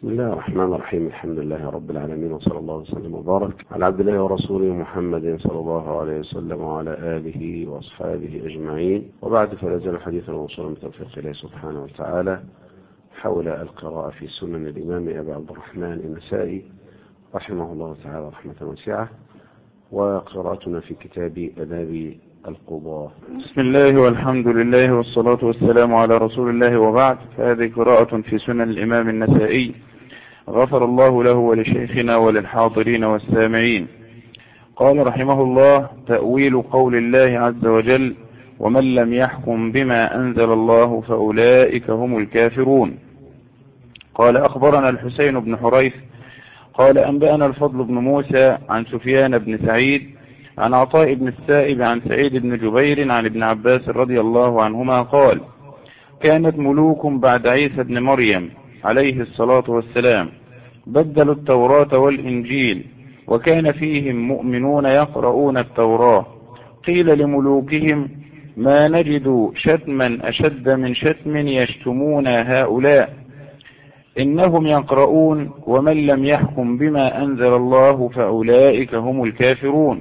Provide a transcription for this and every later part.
بسم الله الرحمن الرحيم. الحمد لله رب العالمين، وصلى الله وسلم وبارك على عبد الله ورسوله محمد صلى الله عليه وسلم وعلى آله وأصحابه أجمعين، وبعد فلا يزال حديثنا موصولا بتوفيق الله سبحانه وتعالى حول القراءة في سنن الإمام أبي عبد الرحمن النسائي رحمه الله تعالى رحمة واسعة، وقراءتنا في كتاب آداب القضاة. بسم الله والحمد لله والصلاة والسلام على رسول الله، وبعد، فهذه قراءة في سنن الإمام النسائي غفر الله له ولشيخنا وللحاضرين والسامعين. قال رحمه الله: تأويل قول الله عز وجل: ومن لم يحكم بما أنزل الله فأولئك هم الكافرون. قال: أخبرنا الحسين بن حريث قال: أنبأنا الفضل بن موسى عن سفيان بن سعيد عن عطاء بن السائب عن سعيد بن جبير عن ابن عباس رضي الله عنهما قال: كانت ملوك بعد عيسى بن مريم عليه الصلاة والسلام بدلوا التوراة والإنجيل، وكان فيهم مؤمنون يقرؤون التوراة. قيل لملوكهم: ما نجد شتما أشد من شتم يشتمون هؤلاء، إنهم يقرؤون: ومن لم يحكم بما أنزل الله فأولئك هم الكافرون.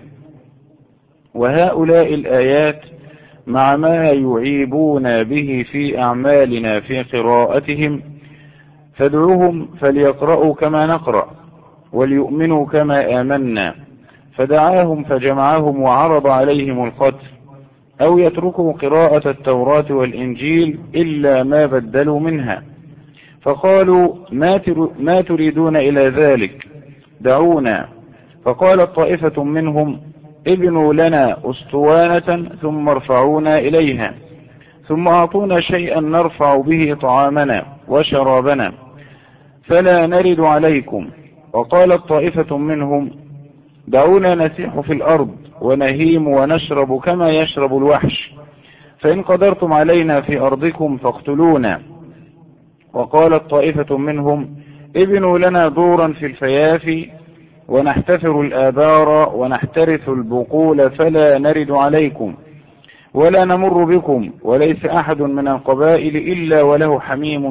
وهؤلاء الآيات مع ما يعيبون به في أعمالنا في قراءتهم، فادعوهم فليقرأوا كما نقرأ وليؤمنوا كما آمنا. فدعاهم فجمعهم وعرض عليهم القتل، أو يتركوا قراءة التوراة والإنجيل إلا ما بدلوا منها. فقالوا: ما تريدون إلى ذلك؟ دعونا. فقالت طائفة منهم: ابنوا لنا أسطوانة ثم ارفعونا إليها، ثم أعطونا شيئا نرفع به طعامنا وشرابنا، فلا نرد عليكم. وقالت طائفة منهم: دعونا نسيح في الأرض ونهيم ونشرب كما يشرب الوحش، فإن قدرتم علينا في أرضكم فاقتلونا. وقالت طائفة منهم: ابنوا لنا دورا في الفيافي ونحتفر الآبار ونحترث البقول، فلا نرد عليكم ولا نمر بكم، وليس أحد من القبائل إلا وله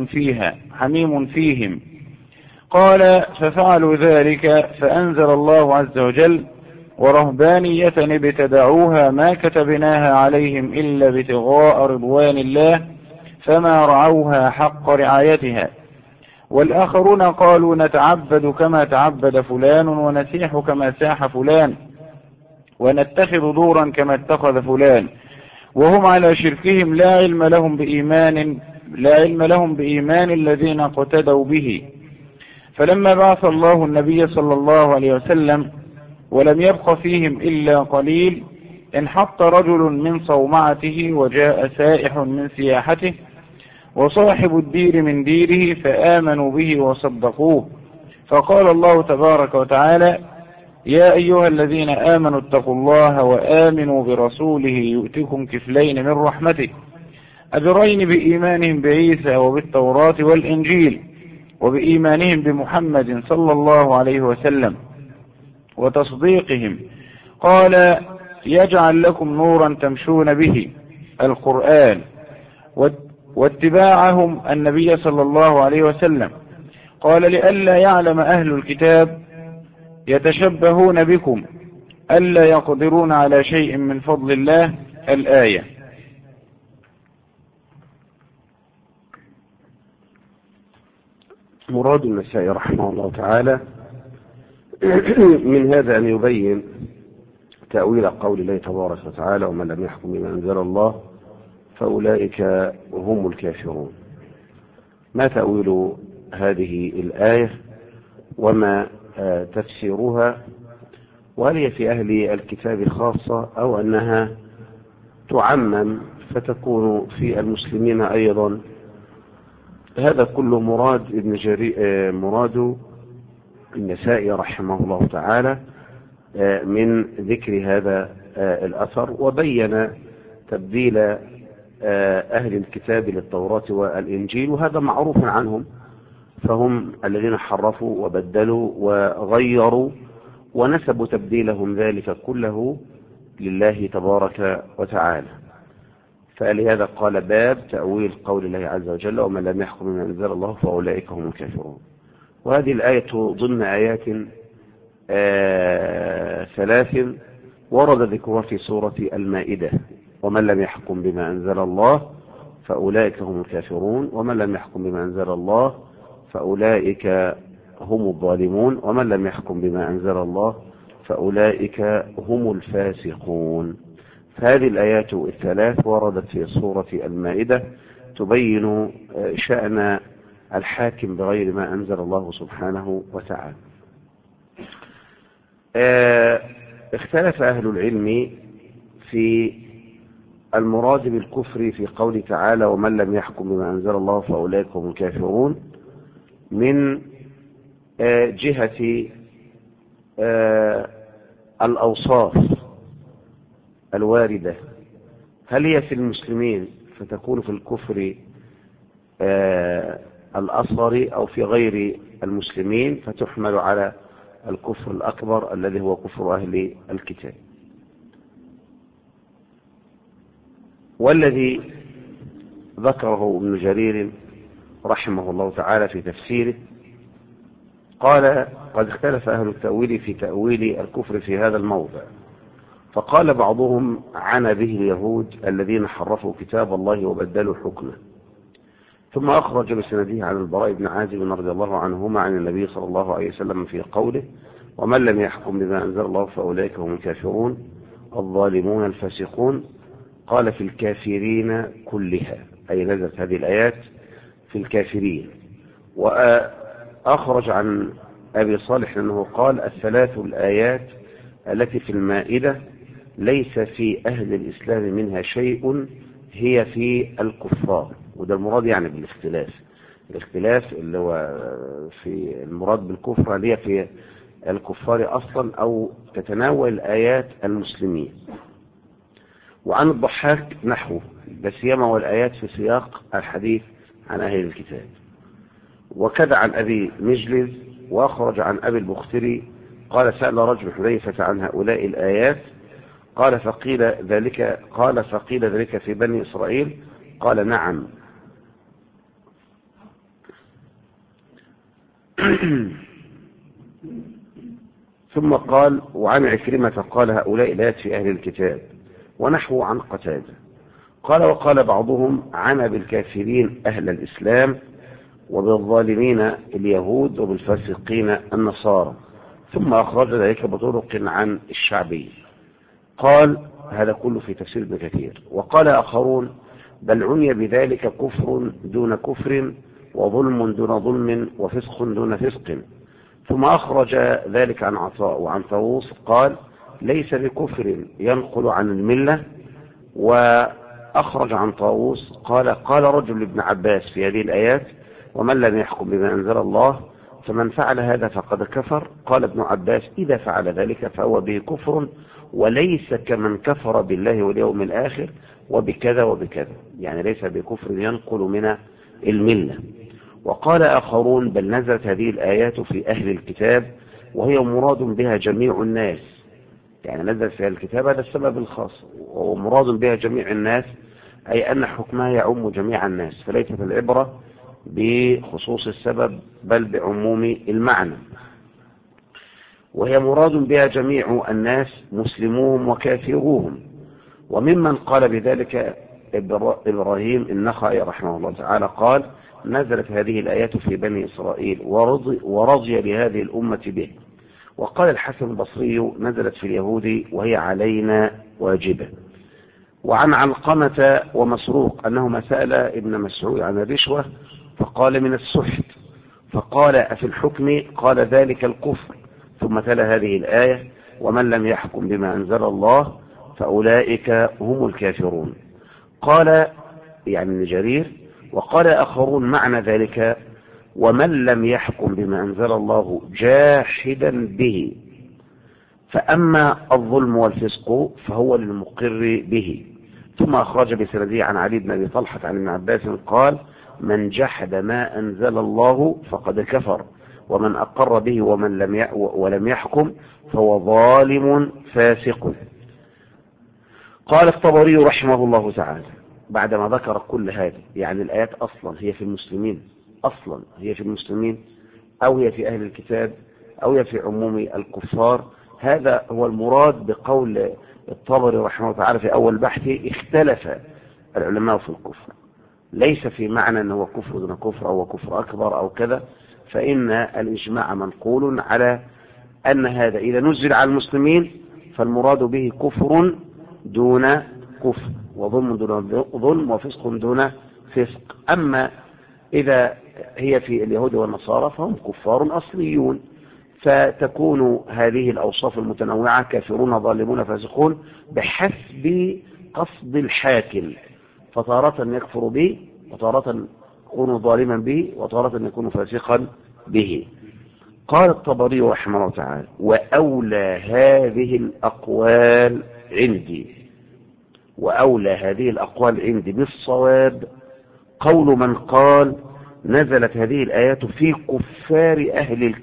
حميم فيهم. قال: ففعلوا ذلك، فأنزل الله عز وجل: ورهبانية ابتدعوها ما كتبناها عليهم إلا ابتغاء رضوان الله، فما رعوها حق رعايتها. والآخرون قالوا: نتعبد كما تعبد فلان، ونسيح كما ساح فلان، ونتخذ دورا كما اتخذ فلان، وهم على شركهم لا علم لهم بإيمان الذين اقتدوا به. فلما بعث الله النبي صلى الله عليه وسلم ولم يبق فيهم إلا قليل، انحط رجل من صومعته وجاء سائح من سياحته وصاحب الدير من ديره، فآمنوا به وصدقوه. فقال الله تبارك وتعالى: يا أيها الذين آمنوا اتقوا الله وآمنوا برسوله يؤتكم كفلين من رحمته، أجرين بإيمانهم بعيسى وبالتوراة والإنجيل، وبإيمانهم بمحمد صلى الله عليه وسلم وتصديقهم. قال: يجعل لكم نورا تمشون به، القرآن، واتباعهم النبي صلى الله عليه وسلم. قال: لئلا يعلم أهل الكتاب يتشبهون بكم ألا يقدرون على شيء من فضل الله. الآية. مراد النسائي رحمه الله تعالى من هذا أن يبين تأويل قول الله تبارك وتعالى: ومن لم يحكم بما أنزل الله فأولئك هم الكافرون. ما تأويل هذه الآية وما تفسيرها؟ وهل هي في أهل الكتاب خاصة أو أنها تعمم فتكون في المسلمين أيضا؟ هذا كله مراد النسائي رحمه الله تعالى من ذكر هذا الأثر، وبين تبديل أهل الكتاب للتوراة والإنجيل، وهذا معروف عنهم، فهم الذين حرفوا وبدلوا وغيروا ونسبوا تبديلهم ذلك كله لله تبارك وتعالى. فلهذا قال: باب تأويل قول الله عز وجل: ومن لم يحكم بما أنزل الله فأولئك هم الكافرون. وهذه الآية ضمن آيات 3 ورد ذكرها في سورة المائدة: ومن لم يحكم بما أنزل الله فأولئك هم الكافرون، ومن لم يحكم بما أنزل الله فأولئك هم الظالمون، ومن لم يحكم بما أنزل الله فأولئك هم الفاسقون. هذه الآيات 3 وردت في سورة المائدة تبين شأن الحاكم بغير ما أنزل الله سبحانه وتعالى. اختلف أهل العلم في المراد بالكفر في قوله تعالى: ومن لم يحكم بما أنزل الله فأولئك هم الكافرون، من جهة الأوصاف الواردة، هل هي في المسلمين فتكون في الكفر الأصغر، أو في غير المسلمين فتحمل على الكفر الأكبر الذي هو كفر أهل الكتاب. والذي ذكره ابن جرير رحمه الله تعالى في تفسيره قال: قد اختلف أهل التأويل في تأويل الكفر في هذا الموضع، فقال بعضهم: عنا به اليهود الذين حرفوا كتاب الله وبدلوا حكمه. ثم أخرج بسنده عن البراء بن عازب رضي الله عنهما عن النبي صلى الله عليه وسلم في قوله: ومن لم يحكم بما أنزل الله فأولئك هم الكافرون الظالمون الفاسقون. قال: في الكافرين كلها، أي نزلت هذه الآيات في الكافرين. وأخرج عن أبي صالح أنه قال: 3 الآيات التي في المائدة ليس في أهل الإسلام منها شيء، هي في الكفار. وده المراد يعني بالاختلاف اللي هو في المراد بالكفر، اللي هي في الكفار أصلا أو تتناول الآيات المسلمين. وعن الضحاك نحوه، بس يما والآيات في سياق الحديث عن أهل الكتاب. وكذا عن أبي مجلس. وأخرج عن أبي البختري قال: سأل رجل حذيفة عن هؤلاء الآيات، قال: فقيل ذلك في بني إسرائيل؟ قال: نعم. ثم قال: وعن عكرمة قال: هؤلاء الآيات في أهل الكتاب، ونحو عن قتادة. قال: وقال بعضهم: عنا بالكافرين أهل الإسلام، وبالظالمين اليهود، وبالفاسقين النصارى. ثم أخرج ذلك بطرق عن الشعبي. قال: هذا كله في تفسير ابن كثير. وقال آخرون: بل عني بذلك كفر دون كفر، وظلم دون ظلم، وفسق دون فسق. ثم أخرج ذلك عن عطاء وعن طاووس قال: ليس بكفر ينقل عن الملة. وأخرج عن طاووس قال رجل لابن عباس في هذه الآيات: ومن لم يحكم بما أنزل الله فمن فعل هذا فقد كفر. قال ابن عباس: إذا فعل ذلك فهو به كفر، وليس كمن كفر بالله واليوم الآخر وبكذا وبكذا، يعني ليس بكفر ينقل من الملة. وقال آخرون: بل نزلت هذه الآيات في أهل الكتاب، وهي مراد بها جميع الناس، يعني نزل في أهل الكتاب، هذا السبب الخاص، ومراد بها جميع الناس، أي أن حكمها يعم جميع الناس، فليست العبرة بخصوص السبب بل بعموم المعنى. وهي مراد بها جميع الناس مسلموهم وكافروهم. وممن قال بذلك إبراهيم النخعي رحمه الله تعالى قال: نزلت هذه الآيات في بني إسرائيل ورضي لهذه الأمة به. وقال الحسن البصري: نزلت في اليهود وهي علينا واجبة. وعن علقمة ومسروق أنهما سأل ابن مسعود عن الرشوة فقال: من السحت. فقال: أفي الحكم؟ قال: ذلك الكفر. ثم تلا هذه الآية: ومن لم يحكم بما أنزل الله فأولئك هم الكافرون. قال يعني ابن جرير: وقال آخرون معنى ذلك: ومن لم يحكم بما أنزل الله جاحدا به، فأما الظلم والفسق فهو للمقر به. ثم أخرج بسنده عن علي بن أبي طلحة عن ابن عباس قال: من جحد ما أنزل الله فقد كفر، ومن أقر به ولم يحكم فهو ظالم فاسق. قال الطبري رحمه الله تعالى بعدما ذكر كل هذا، يعني الآيات أصلا هي في المسلمين، أو هي في أهل الكتاب أو هي في عموم الكفار. هذا هو المراد بقول الطبري رحمه الله تعالى في أول بحثه: اختلف العلماء في الكفر، ليس في معنى أنه كفر دون كفر أو كفر أكبر أو كذا، فإن الإجماع منقول على أن هذا إذا نزل على المسلمين فالمراد به كفر دون كفر، وظلم دون ظلم، وفسق دون فسق. أما إذا هي في اليهود والنصارى فهم كفار أصليون، فتكون هذه الأوصاف المتنوعة: كافرون ظالمون فاسقون، بحسب قصد الحاكم، فتارة يكفر به، وتارة يكون ظالما به، وتارة يكون فاسقا به. قال الطبري رحمه الله تعالى: وأولى هذه الأقوال عندي بالصواب قول من قال نزلت هذه الآيات في كفار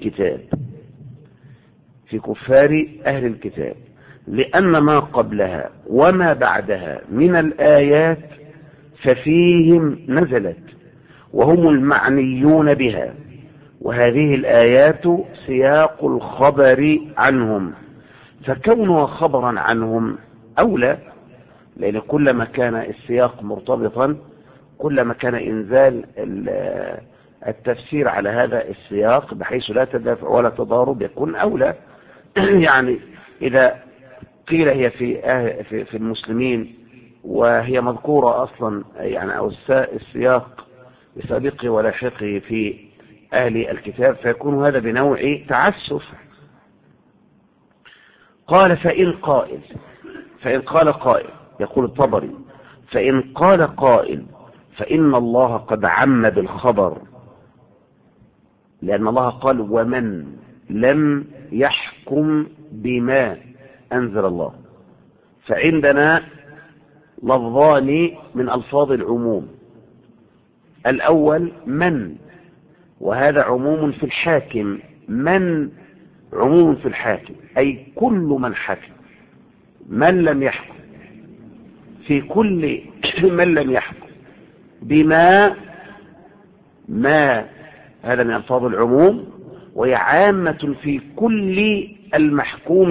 أهل الكتاب، لأن ما قبلها وما بعدها من الآيات ففيهم نزلت وهم المعنيون بها، وهذه الآيات سياق الخبر عنهم، فكونها خبرا عنهم أولى، لأن كلما كان السياق مرتبطا كلما كان إنزال التفسير على هذا السياق بحيث لا تدافع ولا تضارب يكون أولى. يعني إذا قيل هي في المسلمين وهي مذكورة أصلا، يعني أو السياق بسابقه ولاحقه في أهل الكتاب، فيكون هذا بنوع تعسف. قال: فإن قال قائل، يقول الطبري: فإن قال قائل فإن الله قد عم بالخبر، لأن الله قال: ومن لم يحكم بما أنزل الله. فعندنا لفظان من ألفاظ العموم: الأول من، وهذا عموم في الحاكم، من عموم في الحاكم أي كل من حكم، من لم يحكم، في كل من لم يحكم بما، ما هذا من ألفاظ العموم، وهي عامة في كل المحكوم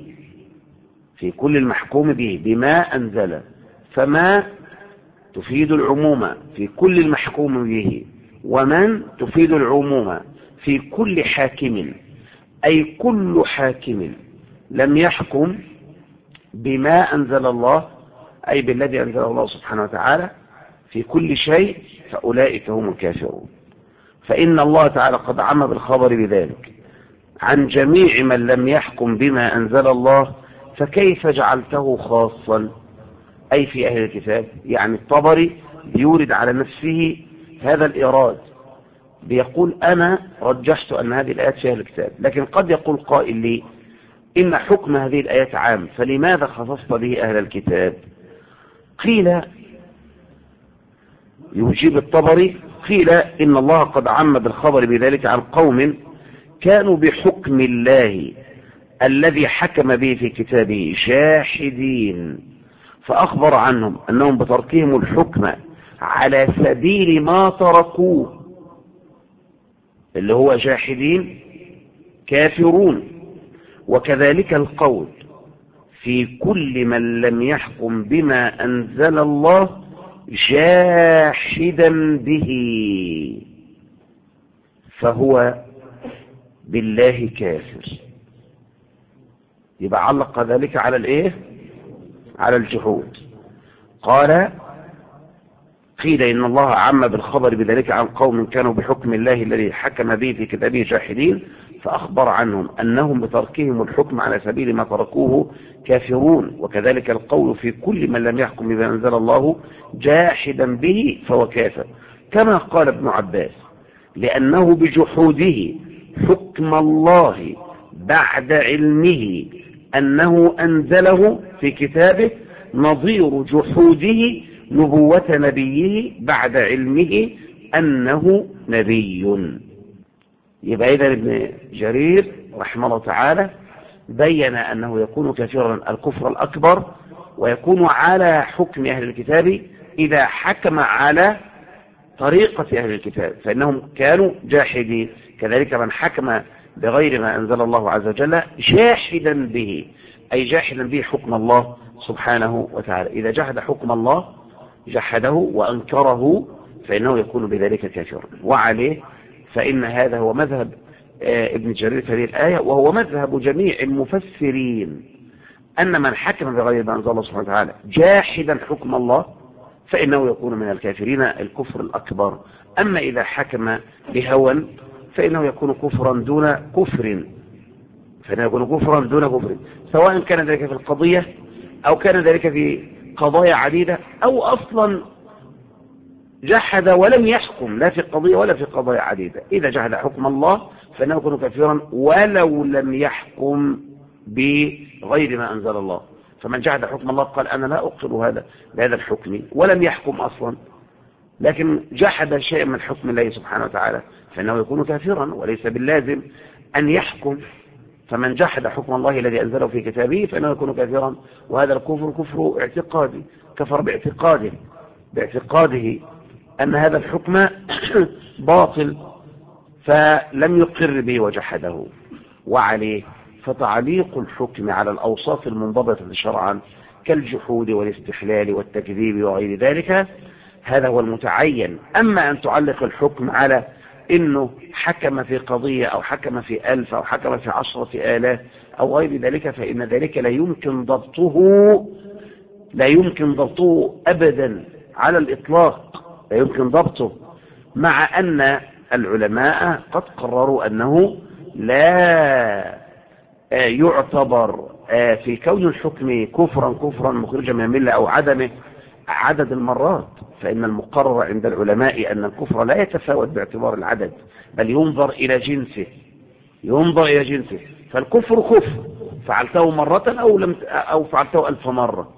به، بما أنزل، فما تفيد العموم في كل المحكوم به، ومن تفيد العموم في كل حاكم، أي كل حاكم لم يحكم بما أنزل الله، أي بالذي أنزل الله سبحانه وتعالى في كل شيء، فأولئك هم الكافرون. فإن الله تعالى قد عم بالخبر بذلك عن جميع من لم يحكم بما أنزل الله، فكيف جعلته خاصا أي في أهل الكتاب؟ يعني الطبري بيورد على نفسه هذا الإيراد، بيقول: أنا رجحت أن هذه الآيات في أهل الكتاب، لكن قد يقول قائل لي: إن حكم هذه الآيات عام، فلماذا خصصت به أهل الكتاب؟ قيل، يجيب الطبري: قيل إن الله قد عم بالخبر بذلك عن قوم كانوا بحكم الله الذي حكم به في كتابه جاحدين، فأخبر عنهم أنهم بتركهم الحكم على سبيل ما تركوه، اللي هو جاحدين كافرون. وكذلك القول في كل من لم يحكم بما أنزل الله جاحدا به فهو بالله كافر. يبقى علق ذلك على الايه؟ على الجحود. قيل إن الله عم بالخبر بذلك عن قوم كانوا بحكم الله الذي حكم به في كتابه جاحدين، فأخبر عنهم أنهم بتركهم الحكم على سبيل ما تركوه كافرون. وكذلك القول في كل من لم يحكم بما أنزل الله جاحدا به فهو كافر، كما قال ابن عباس: لأنه بجحوده حكم الله بعد علمه أنه أنزله في كتابه نظير جحوده نبوة نبيه بعد علمه أنه نبي. يبقى إذن ابن جرير رحمه الله تعالى بين أنه يكون كافرا الكفر الأكبر، ويكون على حكم أهل الكتاب إذا حكم على طريقة أهل الكتاب، فإنهم كانوا جاحدين. كذلك من حكم بغير ما أنزل الله عز وجل جاحدا به، أي جاحدا به حكم الله سبحانه وتعالى. إذا جحد حكم الله جحده وأنكره فإنه يكون بذلك كافرا. وعليه فإن هذا هو مذهب ابن جرير في هذه الآية، وهو مذهب جميع المفسرين، أن من حكم بغير ما أنزل الله سبحانه وتعالى جاحدا حكم الله فإنه يكون من الكافرين الكفر الأكبر. أما إذا حكم بهوى فإنه يكون كفرا دون كفر، سواء كان ذلك في القضية أو كان ذلك في قضايا عديدة، أو أصلا جحد ولم يحكم لا في القضية ولا في قضايا عديدة. إذا جحد حكم الله فإنه يكون كافرا ولو لم يحكم بغير ما أنزل الله. فمن جحد حكم الله قال أنا لا أقر بهذا الحكم ولم يحكم أصلا، لكن جحد شيء من حكم الله سبحانه وتعالى فإنه يكون كافرا، وليس باللازم أن يحكم. فمن جحد حكم الله الذي أنزله في كتابه فإنه يكون كافرا، وهذا الكفر كفر اعتقادي، كفر باعتقاده أن هذا الحكم باطل فلم يقر به وجحده. وعليه فتعليق الحكم على الأوصاف المنضبطة شرعا كالجحود والاستحلال والتكذيب وغير ذلك هذا هو المتعين. أما أن تعلق الحكم على إنه حكم في قضية أو حكم في 1000 أو حكم في 10,000 أو غير ذلك فإن ذلك لا يمكن ضبطه أبدا على الإطلاق، لا يمكن ضبطه، مع أن العلماء قد قرروا أنه لا يعتبر في كون الحكم كفرا مخرجا من الملة أو عدمه عدد المرات. فإن المقرر عند العلماء أن الكفر لا يتفاوت باعتبار العدد، بل ينظر إلى جنسه. فالكفر كفر فعلته مرة أو فعلته 1000 مرة،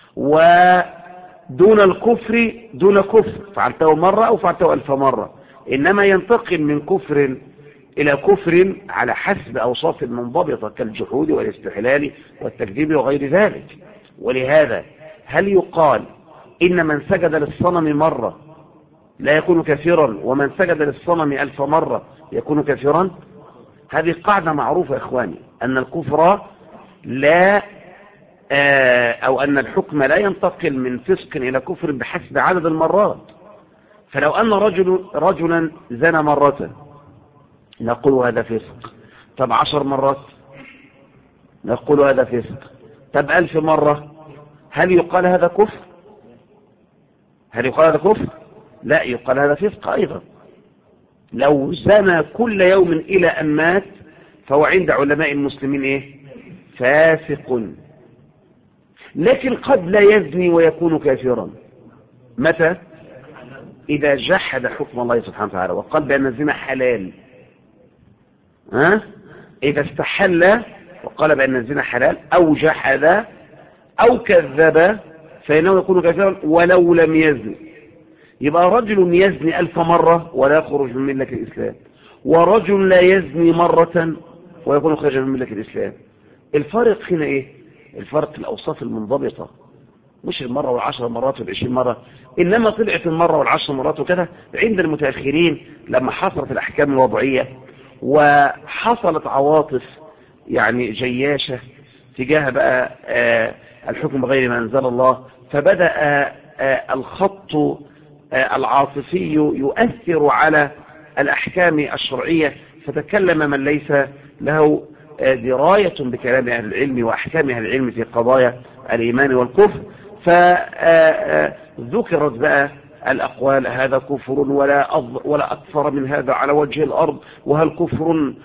ودون الكفر دون كفر فعلته مرة أو فعلته 1000 مرة. إنما ينتقل من كفر إلى كفر على حسب أوصاف منضبطة كالجحود والاستحلال والتكذيب وغير ذلك. ولهذا هل يقال إن من سجد للصنم مرة لا يكون كافرا ومن سجد للصنم 1000 مرة يكون كافرا؟ هذه قاعدة معروفة يا إخواني، أن الكفر لا أو أن الحكم لا ينتقل من فسق إلى كفر بحسب عدد المرات. فلو أن رجلا زنى مرة نقول هذا فسق، طب 10 مرات نقول هذا فسق، طب 1000 مرة هل يقال هذا كفر؟ لا، يقال هذا فسق أيضا. لو زنى كل يوم إلى أن مات فهو عند علماء المسلمين فاسق. لكن قد لا يزني ويكون كافرا. متى؟ إذا جحد حكم الله سبحانه وتعالى وقال بأن الزنا حلال. إذا استحل وقال بأن الزنا حلال أو جحد أو كذب فإنه يكون كافرا ولو لم يزني. يبقى رجل يزني 1000 مرة ولا يخرج من ملة الإسلام، ورجل لا يزني مرة ويكون خارجا من ملة الإسلام. الفرق هنا الفرق الأوصاف المنضبطة، مش المرة وال10 مرات وال20 مرة، إنما طلعت المرة وال10 مرات وكذا عند المتأخرين لما حصلت الأحكام الوضعية وحصلت عواطف جياشة تجاه بقى الحكم بغير ما أنزل الله، فبدأ الخط العاطفي يؤثر على الأحكام الشرعية، فتكلم من ليس له دراية بكلام أهل العلم وأحكام أهل العلم في قضايا الإيمان والكفر، فذكرت بقى الأقوال هذا كفر ولا أكثر من هذا على وجه الأرض، وهل كفر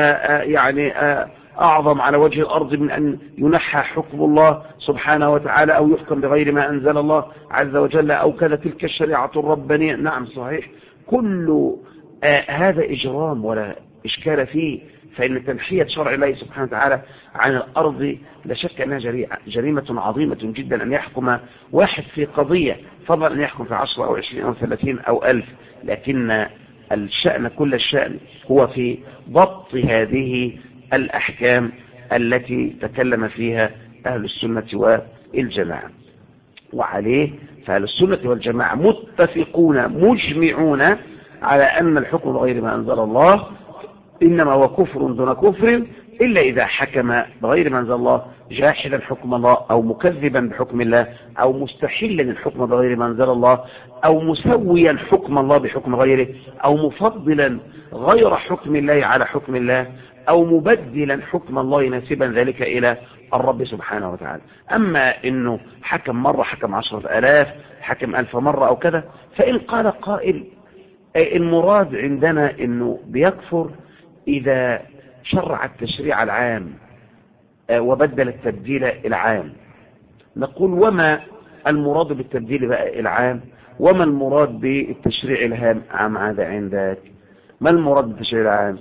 أعظم على وجه الأرض من أن ينحى حكم الله سبحانه وتعالى أو يحكم بغير ما أنزل الله عز وجل أو كذا تلك الشريعة الربانية. نعم صحيح، كل هذا إجرام ولا إشكال فيه. فإن تنحية شرع الله سبحانه وتعالى عن الأرض لا شك أنها جريمة عظيمة جدا أن يحكم واحد في قضية، فضلا أن يحكم في 10 أو 20 أو 30 أو 1000. لكن الشأن كل الشأن هو في ضبط هذه الأحكام التي تكلم فيها أهل السنة والجماعة. وعليه فأهل السنة والجماعة متفقون مجمعون على أن الحكم بغير ما أنزل الله إنما هو كفر دون كفر إلا إذا حكم بغير ما أنزل الله، جاحدا حكم الله أو مكذبا بحكم الله أو مستحلا الحكم بغير ما أنزل الله أو مسويا حكم الله بحكم غيره أو مفضلا غير حكم الله على حكم الله أو مبدلا حكم الله ناسبا ذلك إلى الرب سبحانه وتعالى. أما إنه حكم مرة، حكم 10,000، حكم 1000 مرة أو كذا، فإن قال قائل المراد عندنا إنه بيكفر إذا شرع التشريع العام وبدل التبديل العام، نقول وما المراد بالتبديل بقى العام؟ وما المراد بالتشريع الهام عام هذا عندك؟ ما المراد بالتشريع العام؟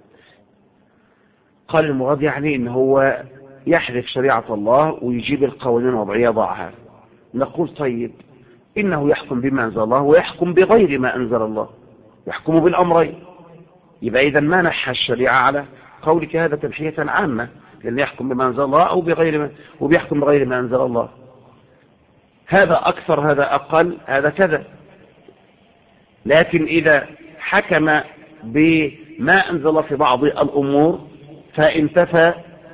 قال المراد يعني إن هو يحذف شريعة الله ويجيب القوانين الوضعية ضعها. نقول طيب إنه يحكم بما أنزل الله ويحكم بغير ما أنزل الله، يحكم بالأمرين. يبقى إذا ما نحى الشريعة على قولك هذا تنحية عامة، لأن يحكم بما أنزل الله أو بغير ما، وبيحكم بغير ما أنزل الله. هذا أكثر، هذا أقل، هذا كذا. لكن إذا حكم بما أنزل الله في بعض الأمور فانتفى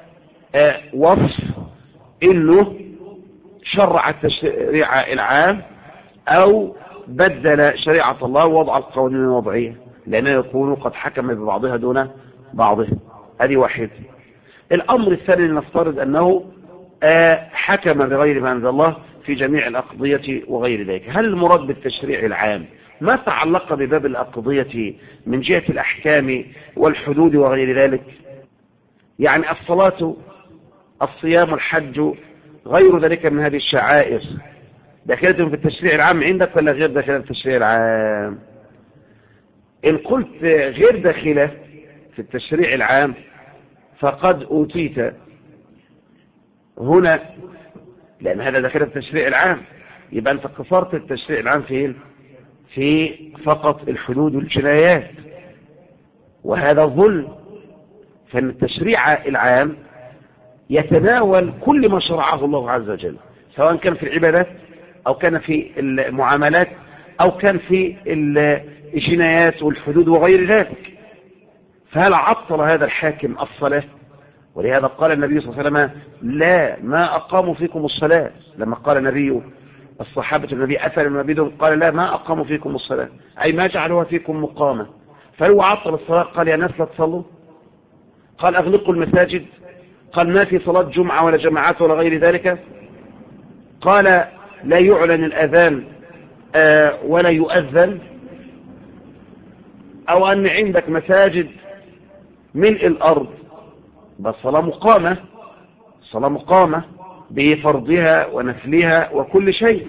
وصف إنه شرع التشريع العام أو بدل شريعة الله ووضع القوانين الوضعية، لأنه يكون قد حكم ببعضها دون بعضها. هذه واحد. الأمر الثاني نفترض أنه حكم بغير ما أنزل الله في جميع الأقضية وغير ذلك. هل المراد بالتشريع العام ما تعلق بباب الأقضية من جهة الأحكام والحدود وغير ذلك؟ يعني الصلاة، الصيام، الحج، غير ذلك من هذه الشعائر داخلة في التشريع العام عندك ولا غير داخلة في التشريع العام؟ إن قلت غير داخلة في التشريع العام فقد أوتيت هنا، لأن هذا داخل في التشريع العام. يبقى أنت قصرت التشريع العام في فقط الحدود والجنايات، وهذا ظلم. فإن التشريع العام يتناول كل ما شرعه الله عز وجل، سواء كان في العبادات أو كان في المعاملات أو كان في الجنايات والحدود وغير ذلك. فهل عطل هذا الحاكم الصلاة؟ ولهذا قال النبي صلى الله عليه وسلم لا ما أقاموا فيكم الصلاة. لما قال النبي الصحابة النبي أثر النبي قال لا ما أقاموا فيكم الصلاة، أي ما جعلوها فيكم مقامة. فهو عطل الصلاة؟ قال يا ناس لا تصلوا، قال أغلقوا المساجد، قال ما في صلاة جمعة ولا جماعات ولا غير ذلك، قال لا يعلن الأذان ولا يؤذن، أو أن عندك مساجد ملء الأرض، بس صلاة مقامة، صلاة مقامة بفرضها ونفلها وكل شيء،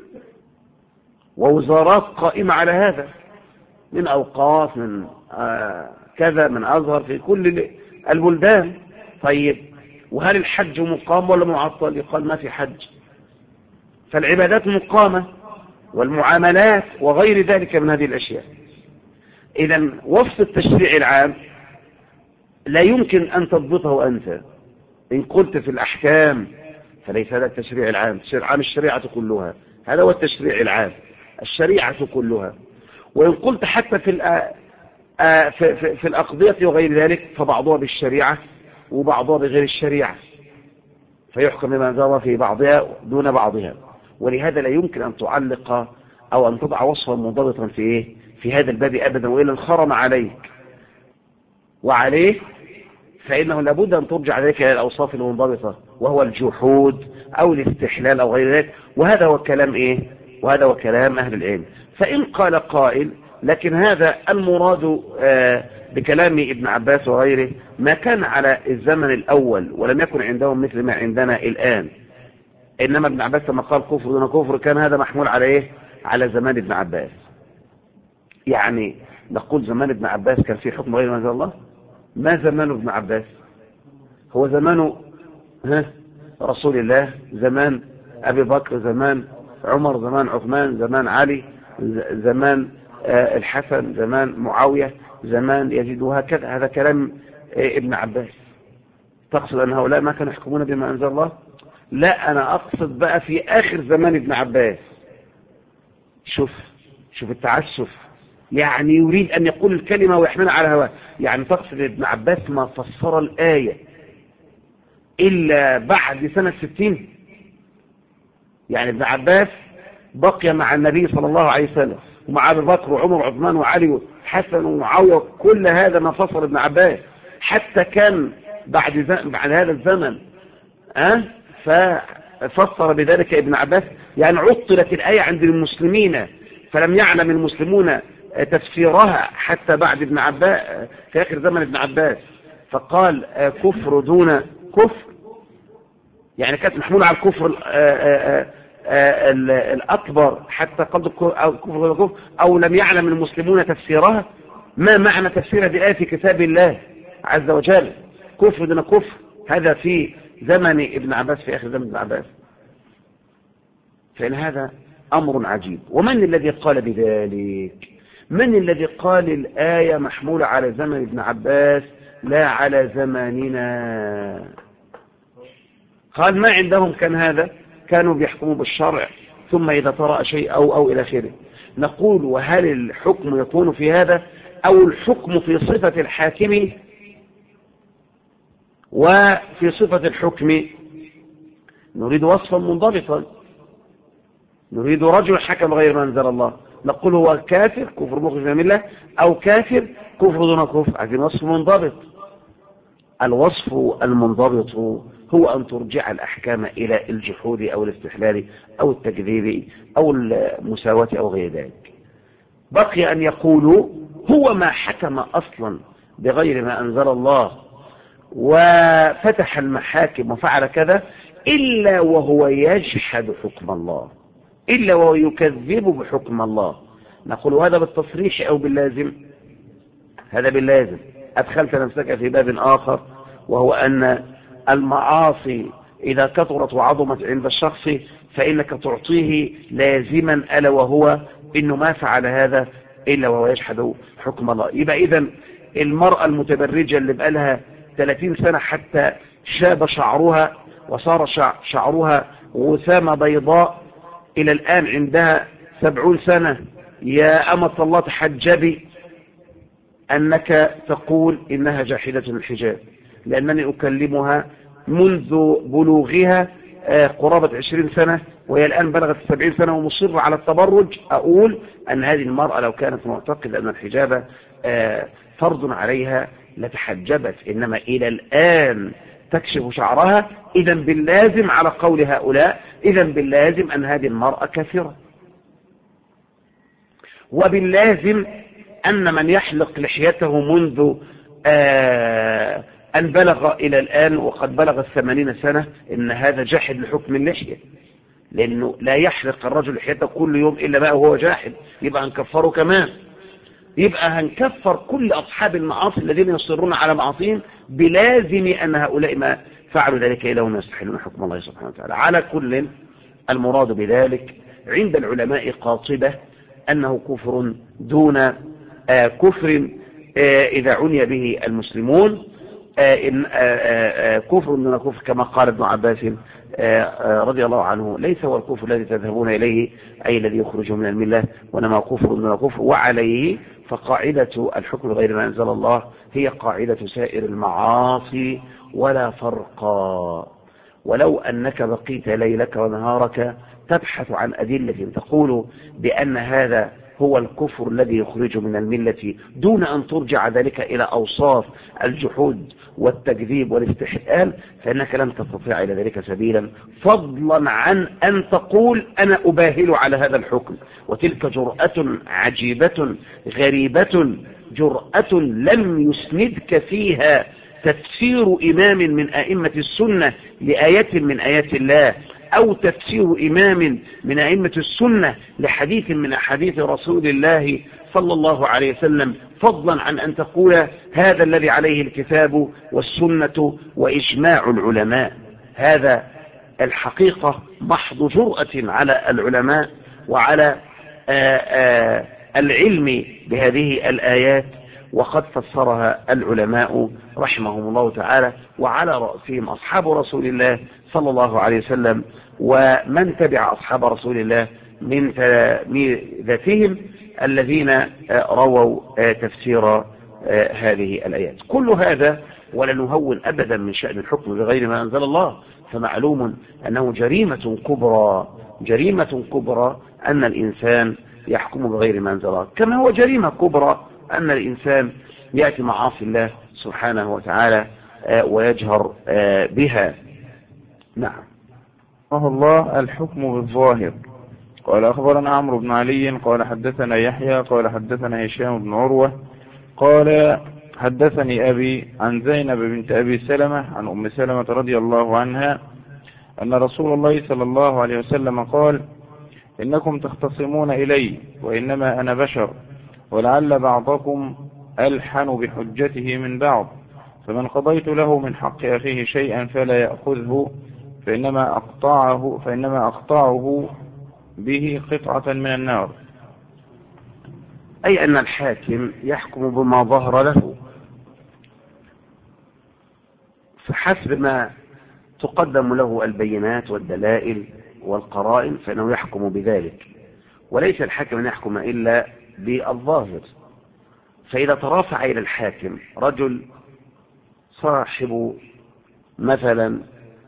ووزارات قائمة على هذا من أوقاف، من كذا، من أزهر في كل البلدان. طيب وهل الحج مقام ولا معطل؟ يقال ما في حج. فالعبادات مقامة والمعاملات وغير ذلك من هذه الأشياء. إذا وصف التشريع العام لا يمكن أن تضبطه أنت. إن قلت في الأحكام فليس هذا التشريع العام. التشريع العام الشريعة كلها، هذا هو التشريع العام، الشريعة كلها. وإن قلت حتى في الأقضية وغير ذلك فبعضها بالشريعة وبعضها بغير الشريعة، فيحكم بما أنزل الله في بعضها دون بعضها. ولهذا لا يمكن أن تعلق أو أن تضع وصفا منضبطا في هذا الباب أبدا، وإلا انخرم عليك وعليه، فإنه لابد أن ترجع ذلك إلى الأوصاف المنضبطة، وهو الجحود أو الاستحلال أو غير ذلك. وهذا هو كلام وهذا هو كلام أهل العلم. فإن قال قائل لكن هذا المراد بكلام ابن عباس وغيره ما كان على الزمن الأول ولم يكن عندهم مثل ما عندنا الآن، إنما ابن عباس لما قال كفر دون كفر كان هذا محمول على على زمان ابن عباس. يعني نقول زمان ابن عباس كان فيه حكم غير ما أنزل الله؟ ما زمان ابن عباس؟ هو زمان رسول الله، زمان أبي بكر، زمان عمر، زمان عثمان، زمان علي، زمان الحسن، زمان معاوية، زمان يزيد، وهكذا. هذا كلام ابن عباس. تقصد أن هؤلاء ما كانوا يحكمون بما أنزل الله؟ لا، أنا أقصد بقى في آخر زمان ابن عباس. شوف التعسف. يعني يريد أن يقول الكلمة ويحملها على هواه. يعني تقصد ابن عباس ما فسر الآية إلا بعد سنة 60. يعني ابن عباس بقي مع النبي صلى الله عليه وسلم ومع أبي بكر وعمر وعثمان وعلي وحسن ومعاوية، كل هذا ما فسر ابن عباس. حتى كان بعد هذا الزمن ففسر بذلك ابن عباس. يعني عطلت الآية عند المسلمين فلم يعلم المسلمون تفسيرها حتى بعد ابن عباس في آخر زمن ابن عباس، فقال كفر دون كفر. يعني كانت محمولة على الكفر الأكبر حتى قد كفر أو لم يعلم المسلمون تفسيرها. ما معنى تفسير هذه الآية في كتاب الله عز وجل؟ كفر دون كفر، هذا في زمن ابن عباس، في آخر زمن ابن عباس. فإن هذا أمر عجيب. ومن الذي قال بذلك؟ من الذي قال الآية محمولة على زمن ابن عباس لا على زماننا؟ قال ما عندهم كان هذا، كانوا بيحكموا بالشرع ثم إذا طرأ شيء أو إلى آخره. نقول وهل الحكم يكون في هذا أو الحكم في صفة الحاكم وفي صفة الحكم؟ نريد وصفا منضبطا، نريد رجل حكم غير ما أنزل الله، نقول هو كافر كفر مخرج من الملة أو كافر كفر دون كفر. عايزين وصف منضبط. الوصف المنضبط هو أن ترجع الأحكام إلى الجحود أو الاستحلال أو التكذيب أو المساواة أو غير ذلك. بقي أن يقولوا هو ما حكم أصلا بغير ما أنزل الله وفتح المحاكم وفعل كذا إلا وهو يجحد حكم الله، إلا وهو يكذب بحكم الله. نقول هذا بالتصريح أو باللازم؟ هذا باللازم. أدخلت نفسك في باب آخر، وهو أن المعاصي إذا كثرت وعظمت عند الشخص فإنك تعطيه لازما ألا وهو إنه ما فعل هذا إلا وهو يجحد حكم الله. يبقى إذن المرأة المتبرجة اللي بقالها 30 سنة حتى شاب شعرها وصار شعرها وسامة بيضاء إلى الآن عندها 70 سنة، يا أمة الله تحجبي، أنك تقول إنها جاحدة الحجاب، لأنني أكلمها منذ بلوغها قرابة 20 سنة وهي الآن بلغت 70 سنة ومصرة على التبرج. أقول أن هذه المرأة لو كانت معتقدة أن الحجاب فرض عليها لتحجبت، إنما إلى الآن تكشف شعرها. إذا باللازم على قول هؤلاء، إذا باللازم أن هذه المرأة كافرة، وباللازم أن من يحلق لحيته منذ أن بلغ إلى الآن وقد بلغ 80 سنة إن هذا جاحد لحكم اللحية، لأنه لا يحلق الرجل لحيته كل يوم إلا بقى وهو جاحد، يبقى هنكفره كمان. يبقى هنكفر كل أصحاب المعاصي الذين يصرون على معاصيهم بلازم أن هؤلاء ما فعلوا ذلك إلا هم يستحلون حكم الله سبحانه وتعالى. على كل المراد بذلك عند العلماء قاطبة أنه كفر دون كفر إذا عني به المسلمون، كفر دون كفر كما قال ابن عباس رضي الله عنه: ليس هو الكفر الذي تذهبون إليه أي الذي يخرج من الملة، وإنما كفر دون كفر. وعليه فقاعدة الحكم غير ما أنزل الله هي قاعدة سائر المعاصي ولا فرق. ولو أنك بقيت ليلك ونهارك تبحث عن أدلة تقول بأن هذا هو الكفر الذي يخرج من الملة دون أن ترجع ذلك إلى أوصاف الجحود والتكذيب والاستحلال، فإنك لن تستطيع إلى ذلك سبيلا، فضلا عن أن تقول أنا أباهل على هذا الحكم. وتلك جرأة عجيبة غريبة، جرأة لم يسندك فيها تفسير إمام من أئمة السنة لآية من آيات الله، أو تفسير إمام من أئمة السنة لحديث من أحاديث رسول الله صلى الله عليه وسلم، فضلا عن أن تقول هذا الذي عليه الكتاب والسنة وإجماع العلماء. هذا الحقيقة محض جرأة على العلماء وعلى العلم بهذه الآيات، وقد فسرها العلماء رحمهم الله تعالى، وعلى رأسهم أصحاب رسول الله صلى الله عليه وسلم ومن تبع أصحاب رسول الله من تلامذتهم الذين رووا تفسير هذه الآيات. كل هذا ولا نهون أبدا من شأن الحكم بغير ما أنزل الله، فمعلوم أنه جريمة كبرى أن الإنسان يحكم بغير ما أنزل الله، كما هو جريمة كبرى أن الإنسان يأتي معاصي الله سبحانه وتعالى ويجهر بها. نعم. رحمه الله. الحكم بالظاهر. قال أخبرنا عمرو بن علي قال حدثنا يحيى قال حدثنا هشام بن عروة قال حدثني أبي عن زينب بنت أبي سلمة عن أم سلمة رضي الله عنها أن رسول الله صلى الله عليه وسلم قال: إنكم تختصمون إلي وإنما أنا بشر، ولعل بعضكم ألحن بحجته من بعض، فمن قضيت له من حق أخيه شيئا فلا يأخذه، فإنما أقطعه به قطعة من النار. أي أن الحاكم يحكم بما ظهر له، فحسب ما تقدم له البينات والدلائل والقرائن فإنه يحكم بذلك، وليس الحاكم أن يحكم إلا بالظاهر. فإذا ترافع إلى الحاكم رجل صاحب مثلا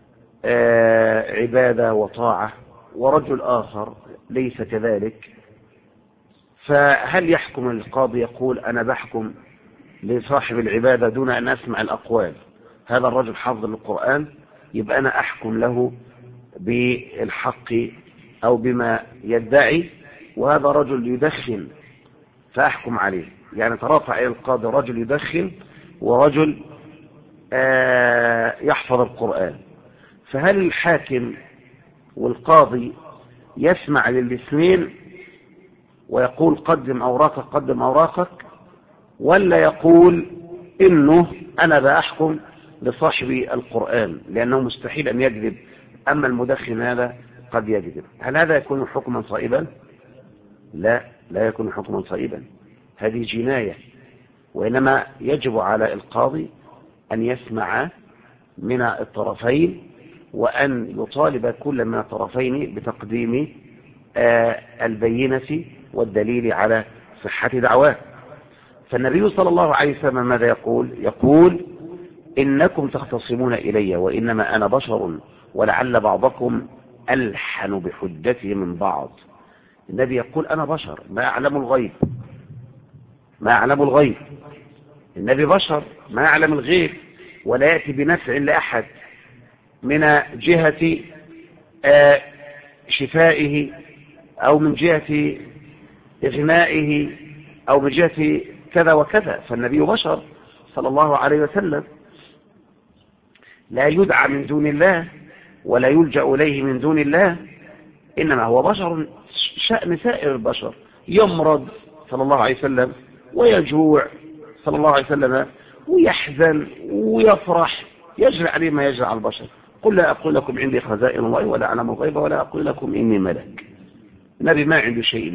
عبادة وطاعة ورجل آخر ليس كذلك، فهل يحكم القاضي يقول أنا بحكم لصاحب العبادة دون أن أسمع الأقوال؟ هذا الرجل حافظ للقرآن، يبقى أنا أحكم له بالحق أو بما يدعي، وهذا رجل يدخن فأحكم عليه. يعني ترافع إلى القاضي رجل يدخن ورجل يحفظ القرآن، فهل الحاكم والقاضي يسمع للاثنين ويقول قدم أوراقك، ولا يقول إنه أنا بأحكم لصاحب القرآن لأنه مستحيل أن يكذب، أما المدخن هذا قد يكذب؟ هل هذا يكون حكما صائبا؟ لا يكون حكما صائبا، هذه جناية، وإنما يجب على القاضي أن يسمع من الطرفين وأن يطالب كل من الطرفين بتقديم البينة والدليل على صحة دعواه. فالنبي صلى الله عليه وسلم ماذا يقول إنكم تختصمون إلي وإنما أنا بشر ولعل بعضكم ألحن بحجته من بعض. النبي يقول أنا بشر ما أعلم الغيب، النبي بشر ما يعلم الغيب، ولا يأتي بنفع لأحد من جهة شفائه أو من جهة إغنائه أو من جهة كذا وكذا. فالنبي بشر صلى الله عليه وسلم لا يدعى من دون الله ولا يلجأ إليه من دون الله، إنما هو بشر شأن سائر البشر، يمرض صلى الله عليه وسلم ويجوع صلى الله عليه وسلم ويحزن ويفرح، يجري عليه ما يجري على البشر. قل لا أقول لكم عندي خزائن الله ولا أعلم الغيب ولا أقول لكم إني ملك. النبي ما عنده شيء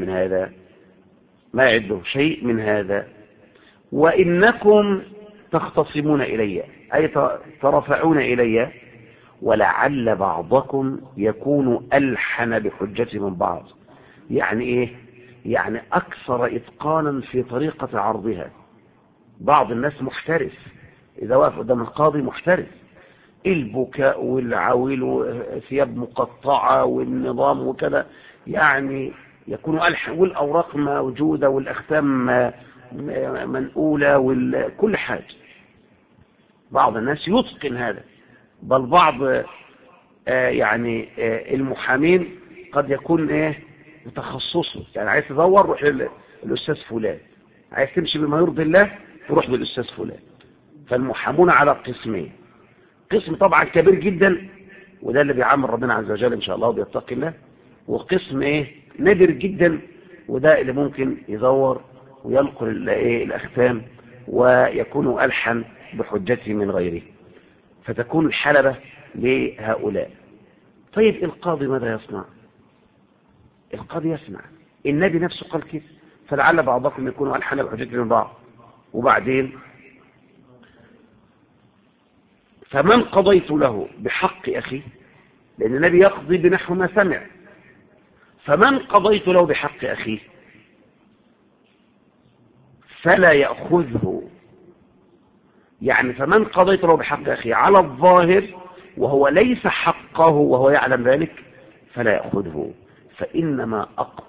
من هذا، وإنكم تختصمون إلي أي ترفعون إلي، ولعل بعضكم يكون ألحن بحجة من بعض. يعني إيه؟ يعني أكثر إتقانا في طريقة عرضها. بعض الناس محترف، إذا وقف قدام القاضي محترف، البكاء والعويل وثياب مقطعة والنظام وكذا، يعني يكون ألحن، والأوراق موجودة والأختام منقولة وكل حاجة. بعض الناس يتقن هذا، بل بعض يعني المحامين قد يكون تخصصه، يعني عايز تدور روح للأستاذ فلان، عايز تمشي بما يرضي الله تروح للأستاذ فلان. فالمحامون على قسمين، قسم طبعا كبير جدا وده اللي بيعامل ربنا عز وجل إن شاء الله وبيتقي الله، وقسم نادر جدا وده اللي ممكن يدور وينقل الأختام ويكون ألحن بحجته من غيره، فتكون الحلبة لهؤلاء. طيب القاضي ماذا يصنع؟ القاضي يسمع، النبي نفسه قال كده، فلعل بعضكم يكون ألحن بحجته من بعض. وبعدين فمن قضيت له بحق أخي، لأن النبي يقضي بنحو ما سمع، فمن قضيت له بحق أخيه فلا يأخذه. يعني فمن قضيت له بحق أخيه على الظاهر وهو ليس حقه وهو يعلم ذلك فلا يأخذه، فإنما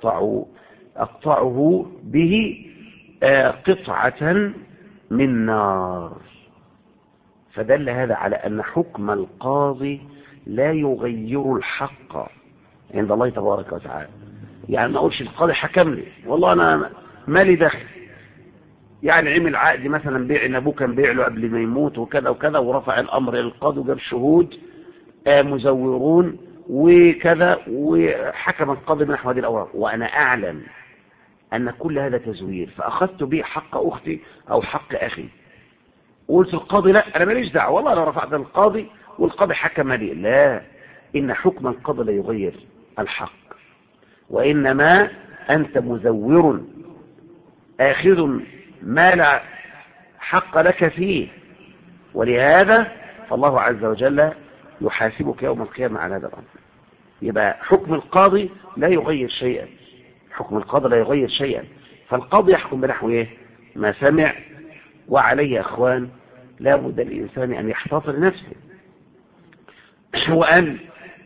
أقطعه به قطعة من نار. فدل هذا على أن حكم القاضي لا يغير الحق عند الله تبارك وتعالى. يعني ما أقولش القاضي حكم لي والله أنا مالي دخل، يعني عمل عقد مثلا بيع ان ابوه كان بيع له قبل ما يموت وكذا وكذا، ورفع الامر الى القاضي وجاب شهود مزورون وكذا، وحكم القاضي بنحو هذه الاوراق، وانا اعلم ان كل هذا تزوير، فاخذت به حق اختي او حق اخي، وقلت القاضي لا انا ماليش دعوه والله انا رفعت القاضي والقاضي حكم لي. لا، ان حكم القاضي لا يغير الحق، وانما انت مزور اخذ ما لا حق لك فيه، ولهذا فالله عز وجل يحاسبك يوم القيامة على هذا الأمر. يبقى حكم القاضي لا يغير شيئا، حكم القاضي لا يغير شيئا، فالقاضي يحكم بنحو ايه ما سمع. وعليه أخوان لا بد الإنسان أن يحتاط لنفسه وأن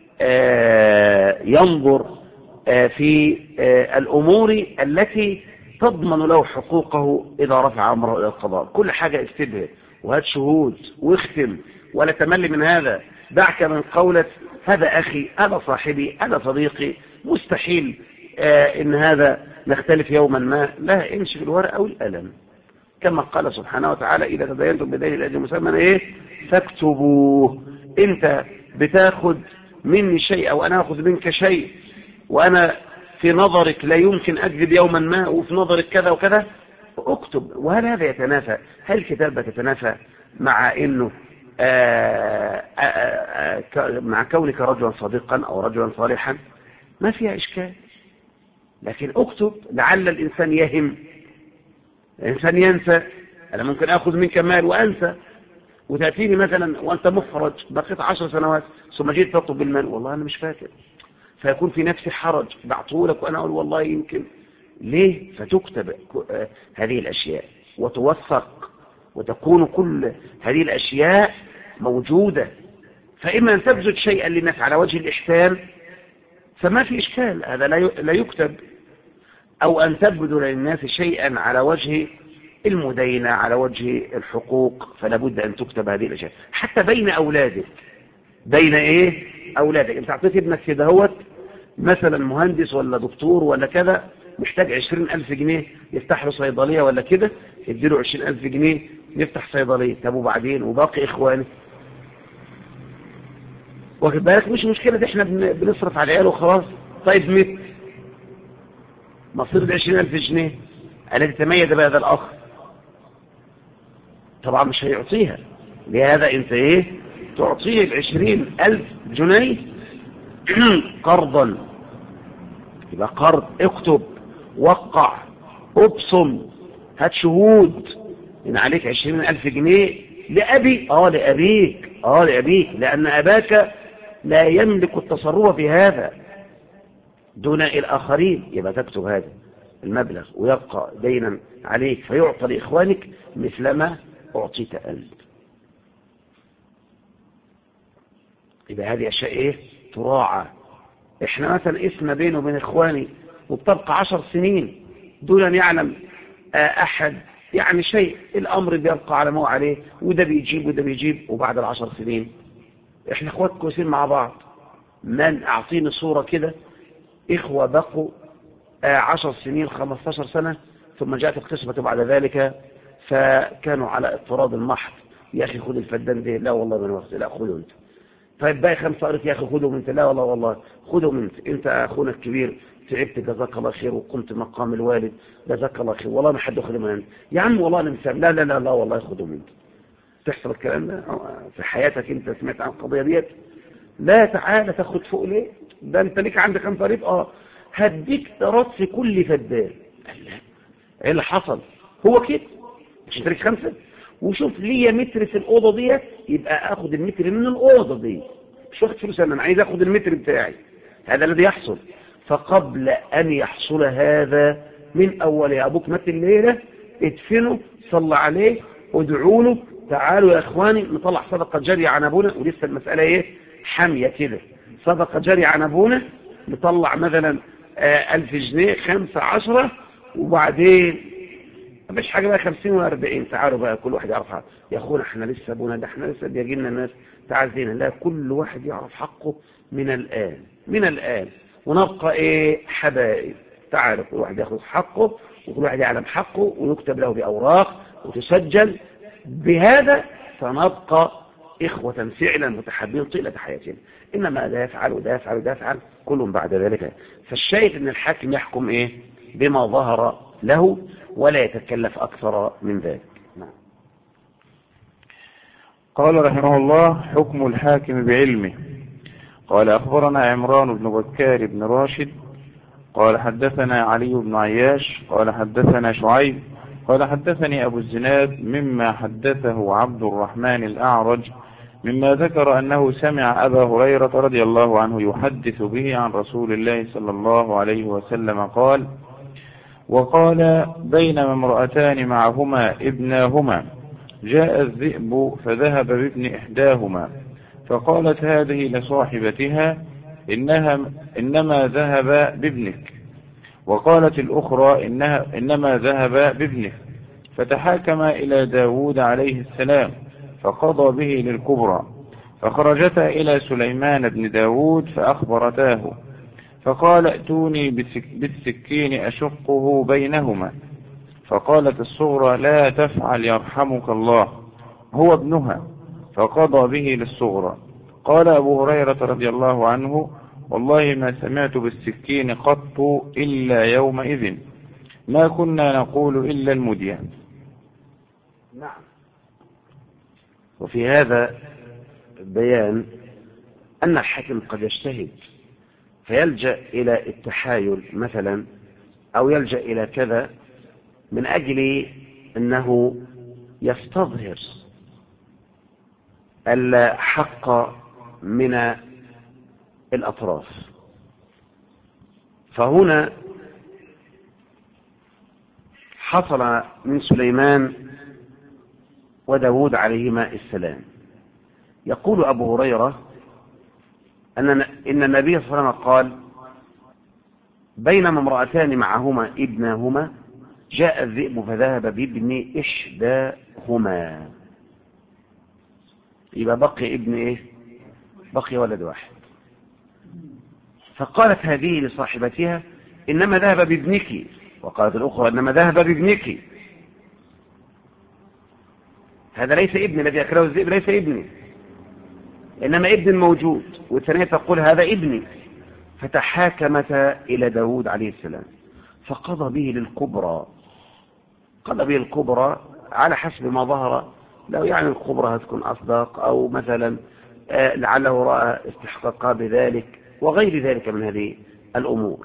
ينظر في الأمور التي تضمن له حقوقه إذا رفع أمره إلى القضاء. كل حاجة اكتبها وهات شهود واختم، ولا تمل من هذا. دعك من قولة هذا أخي هذا صاحبي هذا صديقي، مستحيل إن هذا نختلف يوما ما. لا، امشي بالورقة والقلم كما قال سبحانه وتعالى إذا تدينتم بدين الأجل مسمى إيه فاكتبوه. أنت بتاخد مني شيء أو أنا أخذ منك شيء، وأنا في نظرك لا يمكن أكذب يوما ما، وفي نظرك كذا وكذا، اكتب. وهل هذا يتنافى؟ هل الكتابة تتنافى مع إنه مع كونك رجلا صديقا أو رجلا صالحا؟ ما فيها إشكال، لكن اكتب لعل الإنسان يهم، الإنسان ينسى. أنا ممكن أخذ منك مال وأنسى، وتأتيني مثلا وأنت مخرج بقيت 10 سنوات ثم جيت تطلب بالمال والله أنا مش فاكر، فيكون في نفسي حرج بعطولك وأنا أقول والله يمكن. ليه؟ فتكتب هذه الأشياء وتوثق، وتكون كل هذه الأشياء موجودة. فإما أن تبذل شيئا للناس على وجه الإحسان فما في إشكال، هذا لا يكتب، أو أن تبذل للناس شيئا على وجه المدينة على وجه الحقوق، فلا بد أن تكتب هذه الأشياء حتى بين أولادك. بين إيه؟ أولادك. أنت أعطيت ابنك كده هوت مثلا مهندس ولا دكتور ولا كذا، محتاج 20,000 جنيه يفتح له صيدلية ولا كده، اديله 20,000 جنيه يفتح صيدلية. طب وبعدين وباقي إخواني واخد بالك؟ مش مشكلة دي، احنا بنصرف على العيال وخلاص. طيب مت مصير 20,000 جنيه الذي تميز بهذا الأخ طبعا مش هيعطيها. لهذا انت ايه تعطيه 20,000 جنيه قرضا. يبقى قرض. اكتب، وقع، ابصم، هات شهود ان عليك 20,000 جنيه لأبي لأبيك لأبيك، لأن أباك لا يملك التصرف في هذا دون الآخرين. يبقى تكتب هذا المبلغ ويبقى دينا عليك فيعطى لإخوانك مثلما أعطيت أنت. يبقى هذه أشياء إيه تراعى. إحنا مثلا اسم بينه وبين إخواني وبتبقى 10 سنين دون أن يعلم أحد يعني شيء، الأمر بيبقى على ما هو عليه، وده بيجيب وده بيجيب، وبعد 10 سنين إحنا إخوات كويسين مع بعض. من أعطيني صورة كده إخوة بقوا 10 سنين 15 سنة ثم جاءت القسمة بعد ذلك فكانوا على اضطراد المحض، يا أخي خذ الفدان ده، لا والله من وقت، لا خذه أنت. طيب باقي 5 قريت، يا أخي خذهم أنت، لا والله خذهم أنت أخونا الكبير تعبت جزاك الله خير وقمت مقام الوالد جزاك الله خير، والله ما حد أخذ من أنت يا عم، والله أنا مسام، لا لا لا لا والله خذهم أنت. تحصل الكلام ده في حياتك؟ أنت سمعت عن القضية ديت؟ لا، تعالى تاخد فوق ليه؟ ده أنت ليك عندك 5 قريت، هديك تراد في كل فدان. ايه اللي حصل؟ هو كده مش تريك 5 وشوف ليا متر في الأوضة ديت، يبقى أخذ المتر من الأوضة دي، مش واخد فلوس، أنا عايز أخذ المتر بتاعي. هذا الذي يحصل. فقبل أن يحصل هذا من أول يا أبوك مات الليلة ادفنوا، صلى عليه، ادعوا له، تعالوا يا اخواني نطلع صدقة جارية عن ابونا. ولسه المسألة ايه؟ حامية كده. صدقة جارية عن ابونا، نطلع مثلا 1000 جنيه، 5 10، وبعدين مفيش حاجة بقى 50 و40. تعالوا بقى كل واحد يعرف حقه. يا اخونا احنا لسه ابونا ده، احنا لسه بيجي لنا الناس تعزينا. لا، كل واحد يعرف حقه من الآن، من الآن، ونبقى ايه؟ حبائب. تعالوا كل واحد ياخذ حقه، وكل واحد يعلم حقه، ويكتب له بأوراق وتسجل. بهذا سنبقى إخوة فعلا متحابين طيلة حياتنا. إنما ده يفعل وده يفعل وده يفعل كلهم بعد ذلك. فالشاهد أن الحاكم يحكم إيه؟ بما ظهر له، ولا يتكلف أكثر من ذلك. نعم. قال رحمه الله: حكم الحاكم بعلمه. قال أخبرنا عمران بن بكار بن راشد قال حدثنا علي بن عياش قال حدثنا شعيب قال حدثني أبو الزناد مما حدثه عبد الرحمن الأعرج مما ذكر أنه سمع أبا هريرة رضي الله عنه يحدث به عن رسول الله صلى الله عليه وسلم قال: وقال بينما امرأتان معهما ابناهما جاء الذئب فذهب بابن إحداهما فقالت هذه لصاحبتها إنما ذهب بابنك، وقالت الأخرى إنما ذهب بابنك، فتحاكما إلى داود عليه السلام فقضى به للكبرى، فخرجتا إلى سليمان بن داود فأخبرتاه فقال: ائتوني بالسكين أشقه بينهما. فقالت الصغرى: لا تفعل يرحمك الله، هو ابنها، فقضى به للصغرى. قال أبو هريرة رضي الله عنه: والله ما سمعت بالسكين قط إلا يومئذ، ما كنا نقول إلا المديان. نعم. وفي هذا بيان أن الحاكم قد يجتهد فيلجأ إلى التحايل مثلا، أو يلجأ إلى كذا من أجل أنه يستظهر الحق من الأطراف. فهنا حصل من سليمان وداود عليهما السلام. يقول أبو هريرة إن النبي صلى الله عليه وسلم قال: بينما امرأتان معهما ابناهما جاء الذئب فذهب بابن إحداهما. يبقى بقي ابن إيه؟ بقي ولد واحد. فقالت هذه لصاحبتها: إنما ذهب بابنك، وقالت الأخرى: إنما ذهب بابنك. هذا ليس ابن الذي أكله الذئب، ليس ابني، إنما ابن موجود. والثانية تقول: هذا ابني. فتحاكمتا إلى داود عليه السلام فقضى به للكبرى. قضى به الكبرى على حسب ما ظهر، لو يعني الكبرى هتكون أصدق، أو مثلا لعله رأى استحقاقها بذلك وغير ذلك من هذه الأمور.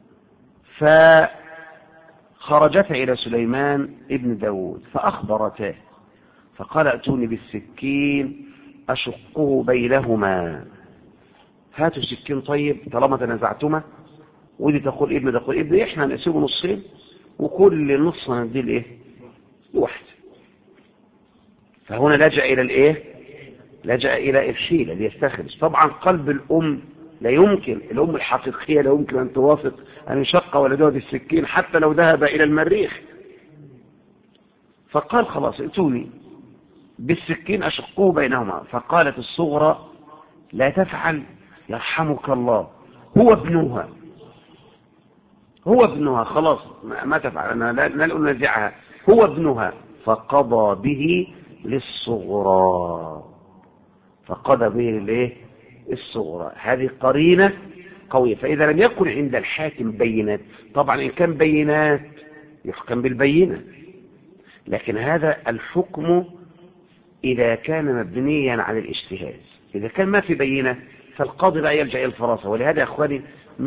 فخرجتا إلى سليمان ابن داود فأخبرته فقال: ائتوني بالسكين أشقه بينهما. هاتوا سكين طيب طالما تنازعتما، ودي تقول ابن تقول ابن، احنا نقسمه نصين وكل نص نديه الايه؟ واحد. فهنا لجأ الى الايه؟ لجأ الى الحيلة ليستخرج. طبعا قلب الام لا يمكن، الام الحقيقية لا يمكن ان توافق ان يشق ولدها بالسكين حتى لو ذهب الى المريخ. فقال: خلاص ائتوني بالسكين أشقه بينهما. فقالت الصغرى: لا تفعل يرحمك الله، هو ابنها، هو ابنها، خلاص ما تفعل، أنا لا أنازعها، هو ابنها. فقضى به للصغرى، فقضى به للإيه؟ الصغرى. هذه قرينة قوية. فإذا لم يكن عند الحاكم بينات، طبعا إن كان بينات يحكم بالبينة، لكن هذا الحكم إذا كان مبنيا على الاجتهاد. إذا كان ما في بينة فالقاضي بقى يلجأ إلى الفراسة. ولهذا يا أخواني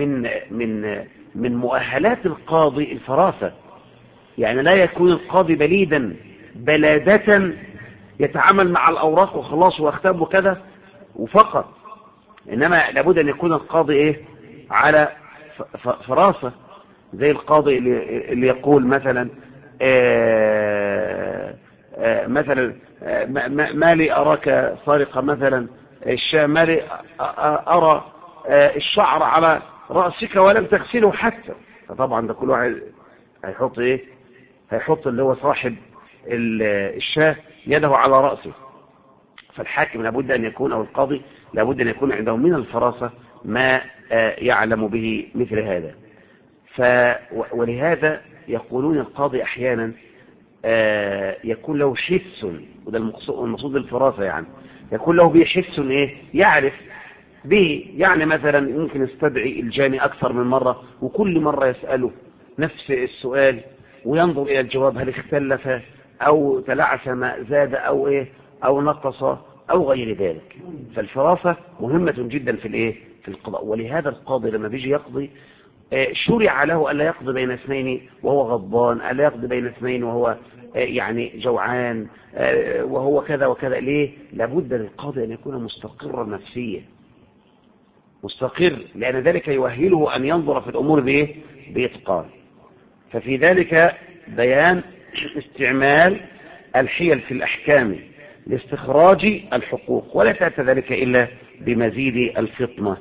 من مؤهلات القاضي الفراسة، يعني لا يكون القاضي بليدا بلادة يتعامل مع الأوراق وخلاص واختام وكذا وفقط، إنما لابد أن يكون القاضي إيه؟ على فراسة، زي القاضي اللي يقول مثلا مثلا ما لي أراك سارقة مثلا ما لي أرى الشعر على رأسك ولم تغسله حتى. فطبعا ده كل واحد هيحط ايه؟ هيحط اللي هو صاحب الشاه يده على رأسه. فالحاكم لابد أن يكون أو القاضي لابد أن يكون عنده من الفراسة ما يعلم به مثل هذا. ولهذا يقولون القاضي أحيانا يكون له حس، وده المقصود بالفراسة، يعني يكون له به حس ايه يعرف به. يعني مثلا ممكن يستدعي الجاني أكثر من مرة، وكل مرة يسأله نفس السؤال وينظر إلى الجواب هل اختلف أو تلعث ما زاد أو إيه أو نقص أو غير ذلك. فالفراسة مهمة جدا في الإيه في القضاء. ولهذا القاضي لما بيجي يقضي شرع له ألا يقضي بين اثنين وهو غضبان، ألا يقضي بين اثنين وهو يعني جوعان وهو كذا وكذا. ليه؟ لابد للقاضي أن يكون مستقرا نفسيا، مستقر، لأن ذلك يؤهله أن ينظر في الأمور بإيه؟ بإتقان. ففي ذلك بيان استعمال الحيل في الأحكام لاستخراج الحقوق، ولا تأتي ذلك إلا بمزيد الفطنة،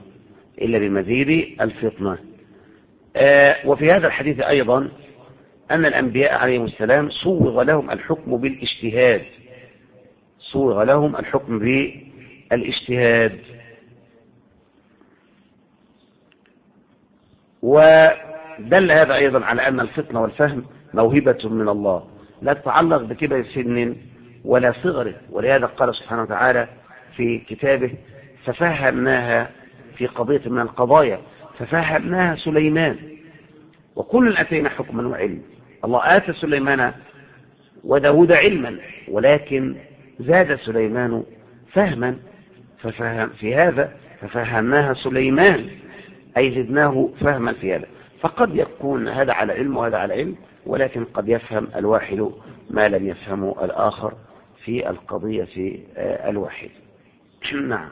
وفي هذا الحديث أيضا أن الأنبياء عليهم السلام صوغ لهم الحكم بالاجتهاد، ودل هذا أيضا على أن الفطنة والفهم موهبة من الله لا تتعلق بكبر سن ولا صغره. ولهذا قال سبحانه وتعالى في كتابه ففهمناها في قضية من القضايا ففهمناها سليمان وكل أتينا حكما وعلم. الله آتى سليمان وداود علما، ولكن زاد سليمان فهما في هذا ففهمناها سليمان، أي زدناه فهما في هذا. فقد يكون هذا على علم وهذا على علم، ولكن قد يفهم الواحد ما لم يفهمه الآخر في القضية الواحد. نعم.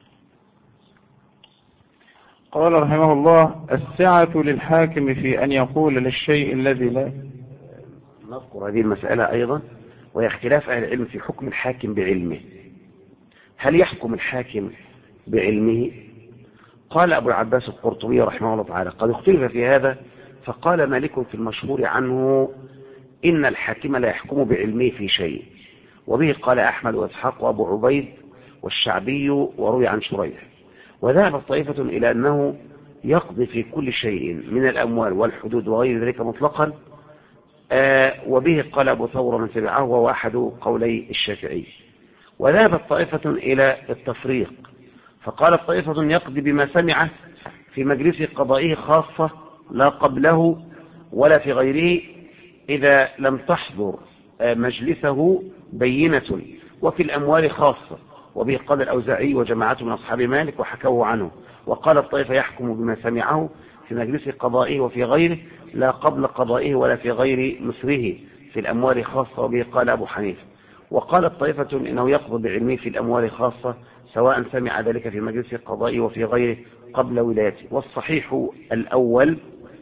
قال رحمه الله: السعة للحاكم في أن يقول للشيء الذي لا. نذكر هذه المسألة أيضا، وهي اختلاف أهل العلم في حكم الحاكم بعلمه. هل يحكم الحاكم بعلمه؟ قال أبو العباس القرطبي رحمه الله تعالى: قد اختلف في هذا، فقال مالك في المشهور عنه: إن الحاكم لا يحكم بعلمه في شيء. وبه قال أحمد وإسحاق وأبو عبيد والشعبي وروي عن شريح. وذهب طائفة إلى أنه يقضي في كل شيء من الأموال والحدود وغير ذلك مطلقا، وبه قال أبو ثور من تبعه وهو أحد قولي الشافعي. وذهبت طائفة إلى التفريق، فقالت طائفة يقضي بما سمعه في مجلس قضائه خاصة لا قبله ولا في غيره إذا لم تحضر مجلسه بينة، وفي الأموال خاصة. وبه قال الأوزاعي وجماعة من أصحاب مالك وحكوه عنه. وقال الطائفة يحكم بما سمعه في مجلس قضائه وفي غيره لا قبل قضائه ولا في غير مصره في الأموال خاصة. وبه قال أبو حنيفة. وقال الطائفة إنه يقضي بعلمه في الأموال خاصة سواء سمع ذلك في مجلس قضائه وفي غيره قبل ولايته. والصحيح الأول،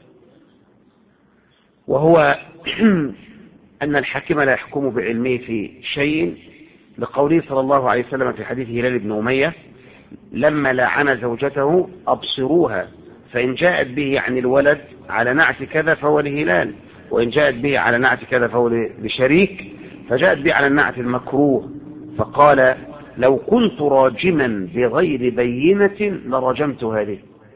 وهو أن الحاكم لا يحكم بعلمه في شيء، لقوله صلى الله عليه وسلم في حديث هلال بن أمية لما لعن زوجته: أبصروها فإن جاءت به عن الولد على نعت كذا فهو لهلال، وإن جاءت به على نعت كذا فهو لشريك، فجاءت به على النعت المكروه، فقال: لو كنت راجما بغير بينة لرجمت هذه.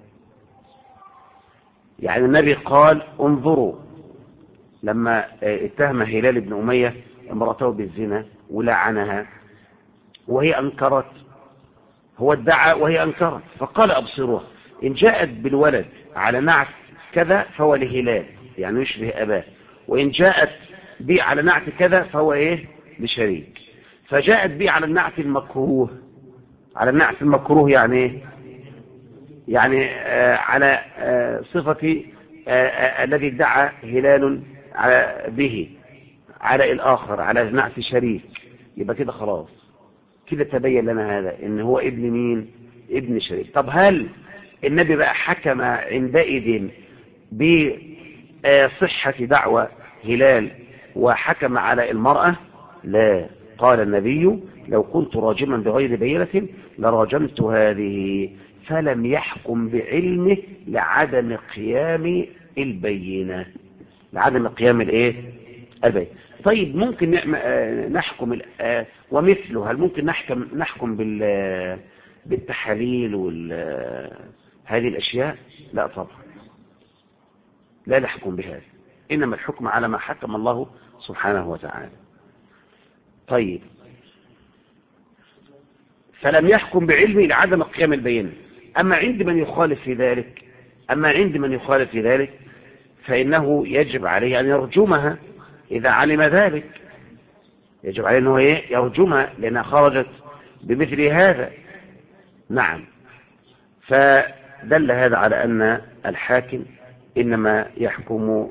يعني النبي قال: انظروا، لما اتهم هلال بن أمية امرأته بالزنا ولعنها وهي أنكرت، هو ادعى وهي أنكرت، فقال: أبصروها إن جاءت بالولد على نعت كذا فهو لهلال، يعني يشبه أباه، وإن جاءت به على نعت كذا فهو إيه لشريك. فجاءت به على النعت المكروه. على النعت المكروه يعني إيه؟ يعني على صفة الذي ادعى هلال به على الآخر على نعت شريك. يبقى كده خلاص، كده تبين لنا هذا إن هو ابن مين؟ ابن شريك. طب هل النبي بقى حكم عندئذ بصحة دعوة هلال وحكم على المرأة؟ لا، قال النبي لو كنت راجما بغير بينة لراجمت هذه، فلم يحكم بعلمه لعدم قيام البينة، لعدم قيام الايه البينة. طيب ممكن نحكم ومثله، هل ممكن نحكم بالتحاليل هذه الأشياء؟ لا طبعا، لا نحكم بهذا، إنما الحكم على ما حكم الله سبحانه وتعالى. طيب، فلم يحكم بعلمه لعدم قيام البينة. أما عند من يخالف في ذلك فإنه يجب عليه أن يرجمها إذا علم ذلك، يجب عليه أنه يرجمها لأنها خرجت بمثل هذا. نعم، فدل هذا على أن الحاكم إنما يحكم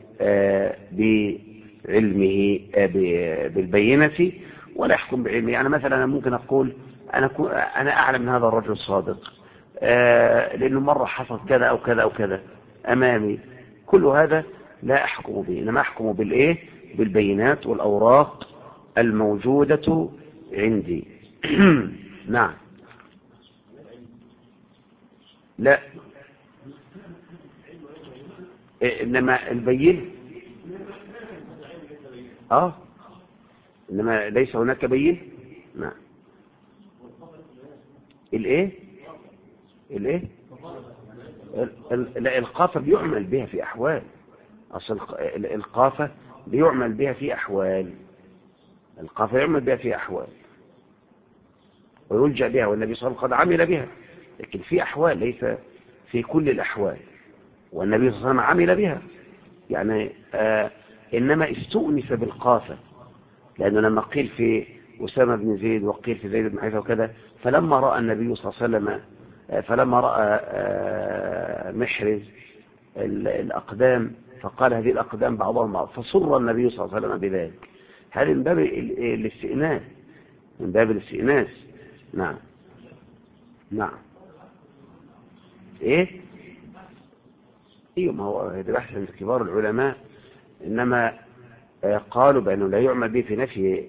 بعلمه بالبينة ولا يحكم بعلمه. يعني مثلا أنا ممكن أقول أنا أعلم من هذا الرجل الصادق لأنه مرة حصل كذا أو كذا أو كذا أمامي، كل هذا لا أحكم به، إنما أحكم بالبينات والأوراق الموجودة عندي. نعم. لا، إنما البين إنما ليس هناك بين. نعم. الايه القافة بيعمل بها في أحوال، أصل القافة بيعمل بها في أحوال، القافة يعمل بها في أحوال ويلجأ بها، والنبي صلى الله عليه وسلم قد عمل بها، لكن في أحوال، ليس في كل الأحوال، والنبي صلى الله عليه وسلم عمل بها. يعني إنما استؤنس بالقافة، لأنه لما قيل في أسامة بن زيد وقيل في زيد بن حارثة وكذا، فلما رأى النبي صلى الله عليه وسلم، فلما رأى محرز الأقدام فقال هذه الأقدام بعضهم بعض، فصر النبي صلى الله عليه وسلم بذلك. هذا من باب الاستئناس، من باب الاستئناس. نعم. نعم. ايه ما هو هذا بحث عند كبار العلماء، إنما قالوا بأنه لا يعمل به في نفي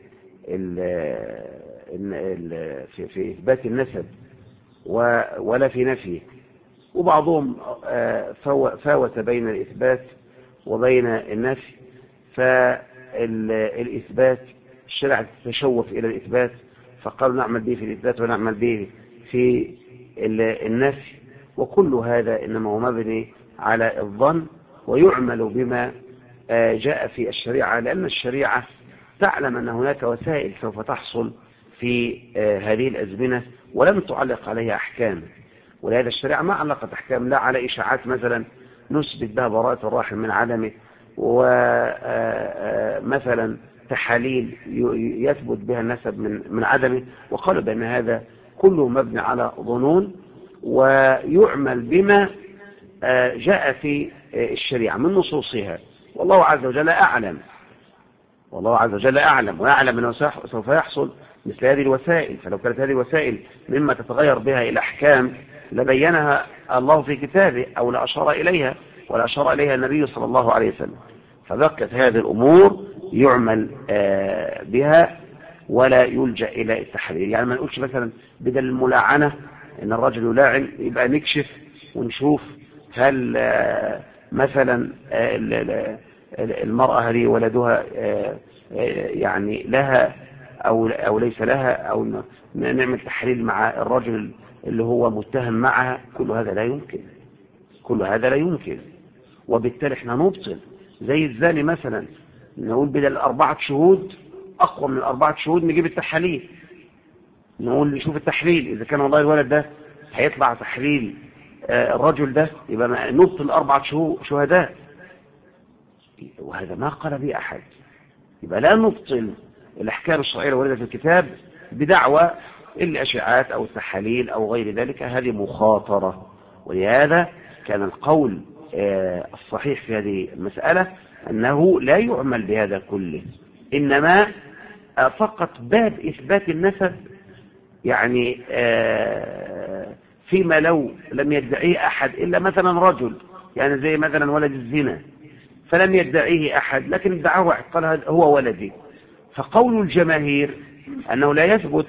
في إثبات النسب ولا في نفيه، وبعضهم فاوت بين الإثبات وبين النفي، فالإثبات الشرع تشوف إلى الإثبات فقالوا نعمل به في الإثبات ونعمل به في النفي، وكل هذا إنما هو مبني على الظن، ويعمل بما جاء في الشريعة، لأن الشريعة تعلم أن هناك وسائل سوف تحصل في هذه الأزمنة ولم تعلق عليها أحكام، ولهذا الشريعة ما علقت أحكام لا على إشاعات مثلا نثبت بها براءة الراحم من عدمه، ومثلا تحاليل يثبت بها النسب من عدمه، وقالوا بأن هذا كله مبني على ظنون، ويعمل بما جاء في الشريعة من نصوصها، والله عز وجل أعلم، ويعلم أنه سوف يحصل مثل هذه الوسائل. فلو كانت هذه الوسائل مما تتغير بها إلى أحكام لبينها الله في كتابه، أو لأشار إليها، ولا أشار إليها النبي صلى الله عليه وسلم. فبقت هذه الأمور يعمل بها ولا يلجأ إلى التحرير. يعني ما نقولش مثلا بدل الملاعنة إن الرجل يلاعن يبقى نكشف ونشوف هل مثلا المرأة هذه ولدها يعني لها أو ليس لها، أو نعمل تحليل مع الرجل اللي هو متهم معها. كل هذا لا يمكن، وبالتالي احنا نبطل. زي الزاني مثلا، نقول بدل 4 شهود أقوى من 4 شهود نجيب التحاليل، نقول نشوف التحليل إذا كان والله الولد ده هيطلع تحليل الرجل ده، يبقى نبطل 4 شهداء، وهذا ما قال به أحد. يبقى لا نبطل الأحكام الشرعية الواردة في الكتاب بدعوى الأشعاعات أو التحاليل أو غير ذلك، هذه مخاطرة. ولهذا كان القول الصحيح في هذه المسألة أنه لا يعمل بهذا كله، إنما فقط باب إثبات النسب، يعني فيما لو لم يدعيه أحد إلا مثلا رجل، يعني زي مثلا ولد الزنا، فلم يدعيه أحد، لكن ادعاه واحد قال هذا هو ولدي. فقول الجماهير أنه لا يثبت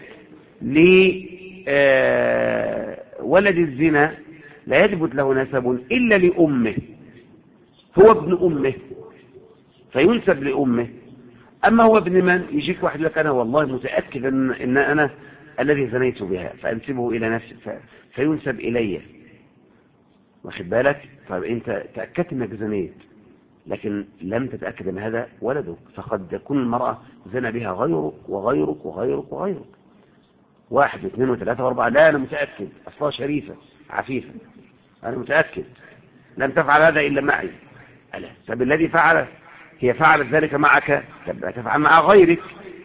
لولد الزنا لا يثبت له نسب إلا لأمه، هو ابن أمه فينسب لأمه. أما هو ابن من؟ يجيك واحد لك أنا والله متأكد إن أنا الذي زنيت بها فأنسبه إلى نفسي فينسب إلي، واخد بالك؟ طيب أنت تأكدت أنك زنيت لكن لم تتأكد أن هذا ولدك، فقد تكون المرأة زنى بها غيرك وغيرك وغيرك وغيرك، 1 و2 و3 و4. لا أنا متأكد أصلا شريفة عفيفة، أنا متأكد لم تفعل هذا إلا معي. ألا طب الذي فعل هي فعلت ذلك معك، تبقى تفعل مع غيرك.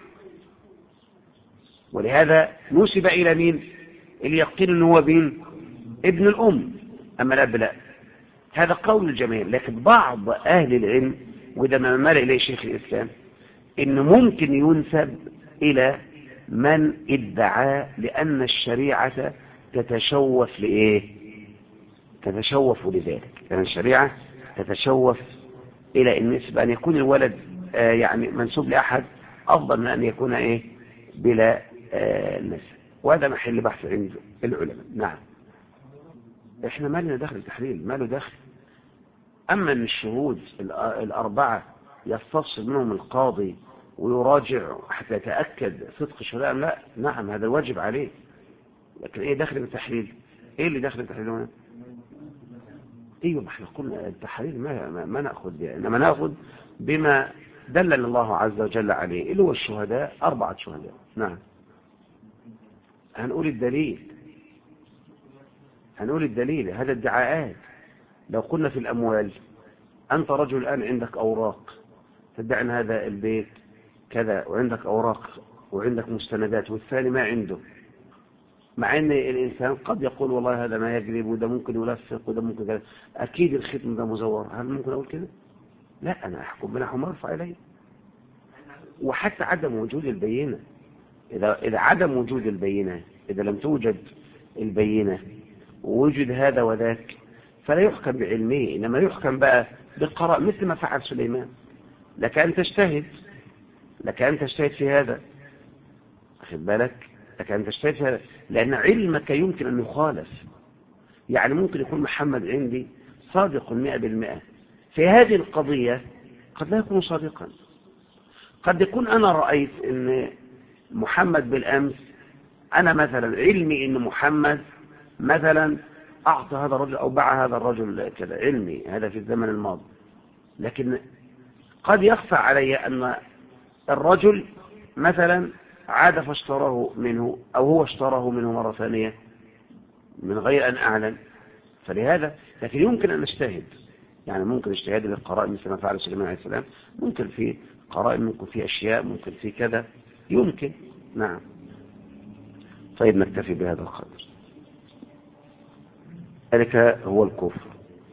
ولهذا نسب إلى مين؟ اللي يقين أنه هو مين؟ ابن الأم، أما الأب لا. هذا قول الجماهير. لكن بعض أهل العلم وإذا ما مال إليه شيخ الإسلام إنه ممكن ينسب إلى من ادعى، لأن الشريعة تتشوف لإيه؟ تتشوف لذلك، لأن الشريعة تتشوف إلى النسبة أن يكون الولد يعني منسوب لأحد أفضل من أن يكون إيه؟ بلا نسب. وهذا محل بحث عند العلماء. نعم، إحنا ما لنا دخل التحليل، ما له دخل. أما أن الشهود الأربعة يستفصل منهم القاضي ويراجع حتى يتأكد صدق الشهداء لا، نعم هذا الواجب عليه. لكن إيه دخل التحليل؟ إيه اللي دخل التحليل هنا؟ ايوه، ما احنا قلنا التحليل ما ناخذ بها، انما ناخذ بما دلل الله عز وجل عليه اللي هو الشهداء، 4 شهداء. نعم، هنقول الدليل هذا ادعاءات. لو قلنا في الاموال انت رجل الان عندك اوراق تدعي ان هذا البيت كذا وعندك اوراق وعندك مستندات والثاني ما عنده، مع ان الانسان قد يقول والله هذا ما يجرب وده ممكن يلفق وده ممكن كذا، اكيد الختم ده مزور. هل ممكن اقول كده؟ لا، انا احكم بنحو ما ارفع اليه. وحتى عدم وجود البينه، اذا عدم وجود البينه، اذا لم توجد البينه ووجد هذا وذاك فلا يحكم بعلمه، انما يحكم بقى بالقراء، مثل ما فعل سليمان. لك ان تجتهد في هذا، واخد بالك؟ لك ان تجتهد في هذا لان علمك يمكن ان يخالف. يعني ممكن يكون محمد عندي صادق 100%، في هذه القضية قد لا يكون صادقا. قد يكون أنا رأيت أن محمد بالأمس، أنا مثلا علمي أن محمد مثلا أعطى هذا الرجل أو باع هذا الرجل كذا، علمي هذا في الزمن الماضي. لكن قد يخفى علي أن الرجل مثلا عاد فاشتراه منه أو هو اشتراه منه مرة ثانية من غير أن أعلم. فلهذا لكن يمكن أن نجتهد، يعني ممكن اجتهاد للقرائن مثل ما فعل سليمان عليه السلام، ممكن في قرائن، ممكن في أشياء، ممكن في كذا، يمكن. نعم. طيب نكتفي بهذا القدر. ذلك هو الكفر.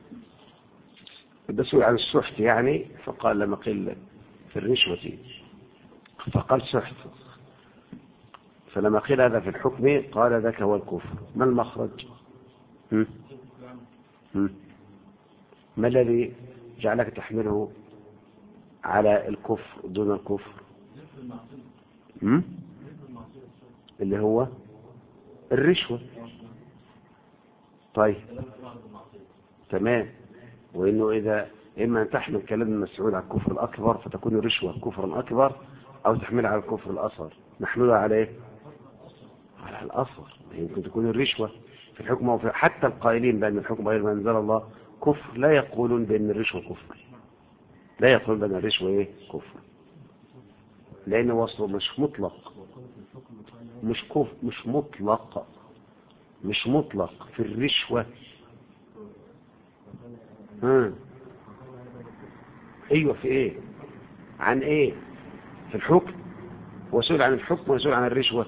بسئل عن السحت يعني فقال لما قيل في الرشوة فقال سحت، فلما قيل هذا في الحكم قال ذاك هو الكفر. ما المخرج؟ ما الذي جعلك تحمله على الكفر دون الكفر؟ اللي هو الرشوة. طيب تمام. وإنه إذا إما أن تحمل كلام المسعود على الكفر الأكبر فتكون الرشوة كفرا أكبر، أو تحملها على الكفر الأصغر. نحملها على إيه؟ على الأصغر. يمكن تكون الرشوة في الحكم، أو حتى القائلين بأن الحكم غير ما أنزل الله كفر لا يقولون بأن الرشوة كفر، لا يقولون بأن الرشوة إيه؟ كفر، لأن وصله مش مطلق، مش كفر، مش مطلق في الرشوة. ايوه، في ايه؟ عن ايه؟ في الحكم. وسئل عن الحكم وسئل عن الرشوة.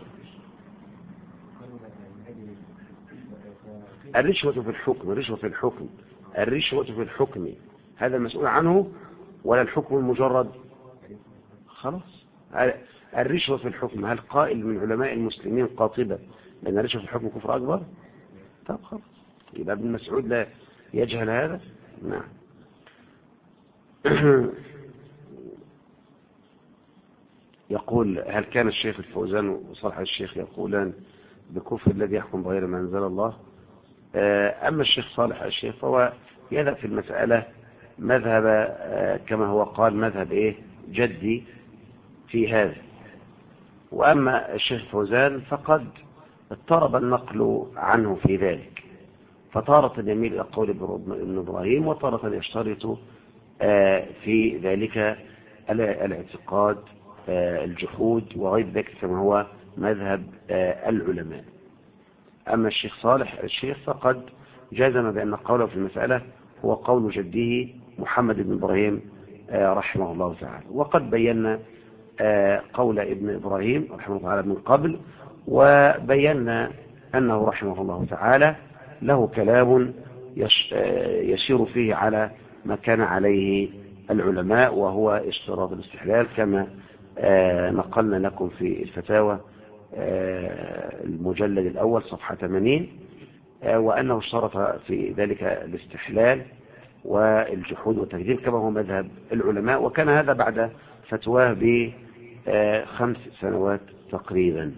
الرشوة في الحكم، الرشوة في الحكم هذا المسؤول عنه، ولا الحكم المجرد؟ خلاص، الرشوة في الحكم. هل قائل من علماء المسلمين قاطبة لأن الرشوة في الحكم كفر أكبر؟ طب خلاص، يبقى ابن مسعود لا يجهل هذا. نعم. يقول: هل كان الشيخ الفوزان وصالح الشيخ يقولان بكفر الذي يحكم بغير ما أنزل الله؟ أما الشيخ صالح الشيخ فهو يذهب في المسألة مذهب كما هو قال مذهب جدي في هذا. وأما الشيخ فوزان فقد اضطرب النقل عنه في ذلك، فتارة يميل إلى قول ابن إبراهيم، وتارة يشترط في ذلك الاعتقاد الجحود وغير ذلك كما هو مذهب العلماء. أما الشيخ صالح الشيخ فقد جزم بأن قوله في المسألة هو قول جده محمد بن إبراهيم رحمه الله تعالى. وقد بينا قول ابن إبراهيم رحمه الله تعالى من قبل، وبينا أنه رحمه الله تعالى له كلام يسير فيه على ما كان عليه العلماء، وهو اشتراط الاستحلال كما نقلنا لكم في الفتاوى المجلد الأول صفحة 80، وأنه اشترط في ذلك الاستحلال والجحود والتكذيب كما هو مذهب العلماء، وكان هذا بعد فتواه ب5 سنوات تقريبا.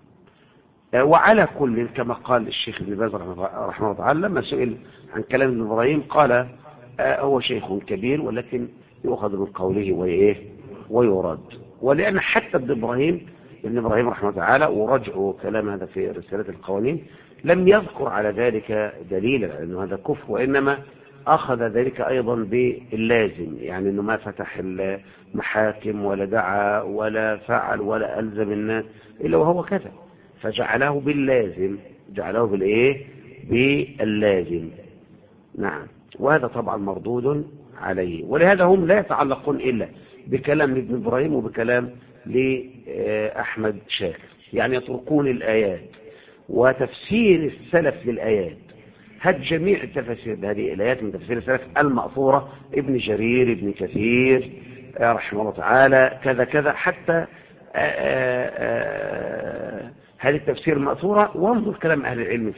وعلى كل كما قال الشيخ ابن باز رحمه الله تعالى لما سئل عن كلام ابن إبراهيم قال هو شيخ كبير ولكن يؤخذ من قوله ويرد. ولأن حتى ابن إبراهيم رحمه الله تعالى، ورجعوا كلام هذا في رسالة القوانين، لم يذكر على ذلك دليلا أنه هذا كفر، وإنما أخذ ذلك أيضا باللازم، يعني أنه ما فتح المحاكم ولا دعا ولا فعل ولا ألزم الناس إلا وهو كذا، فجعله باللازم، جعله باللازم. نعم، وهذا طبعا مردود عليه. ولهذا هم لا يتعلقون إلا بكلام ابن إبراهيم وبكلام لأحمد شاكر، يعني يتركون الآيات وتفسير السلف للآيات. هذه جميع التفاسير هذه الآيات من تفسير السلف المأثورة، ابن جرير، ابن كثير رحمه الله تعالى، كذا كذا، حتى هذه التفسير المأثورة. وانظر كلام أهل العلم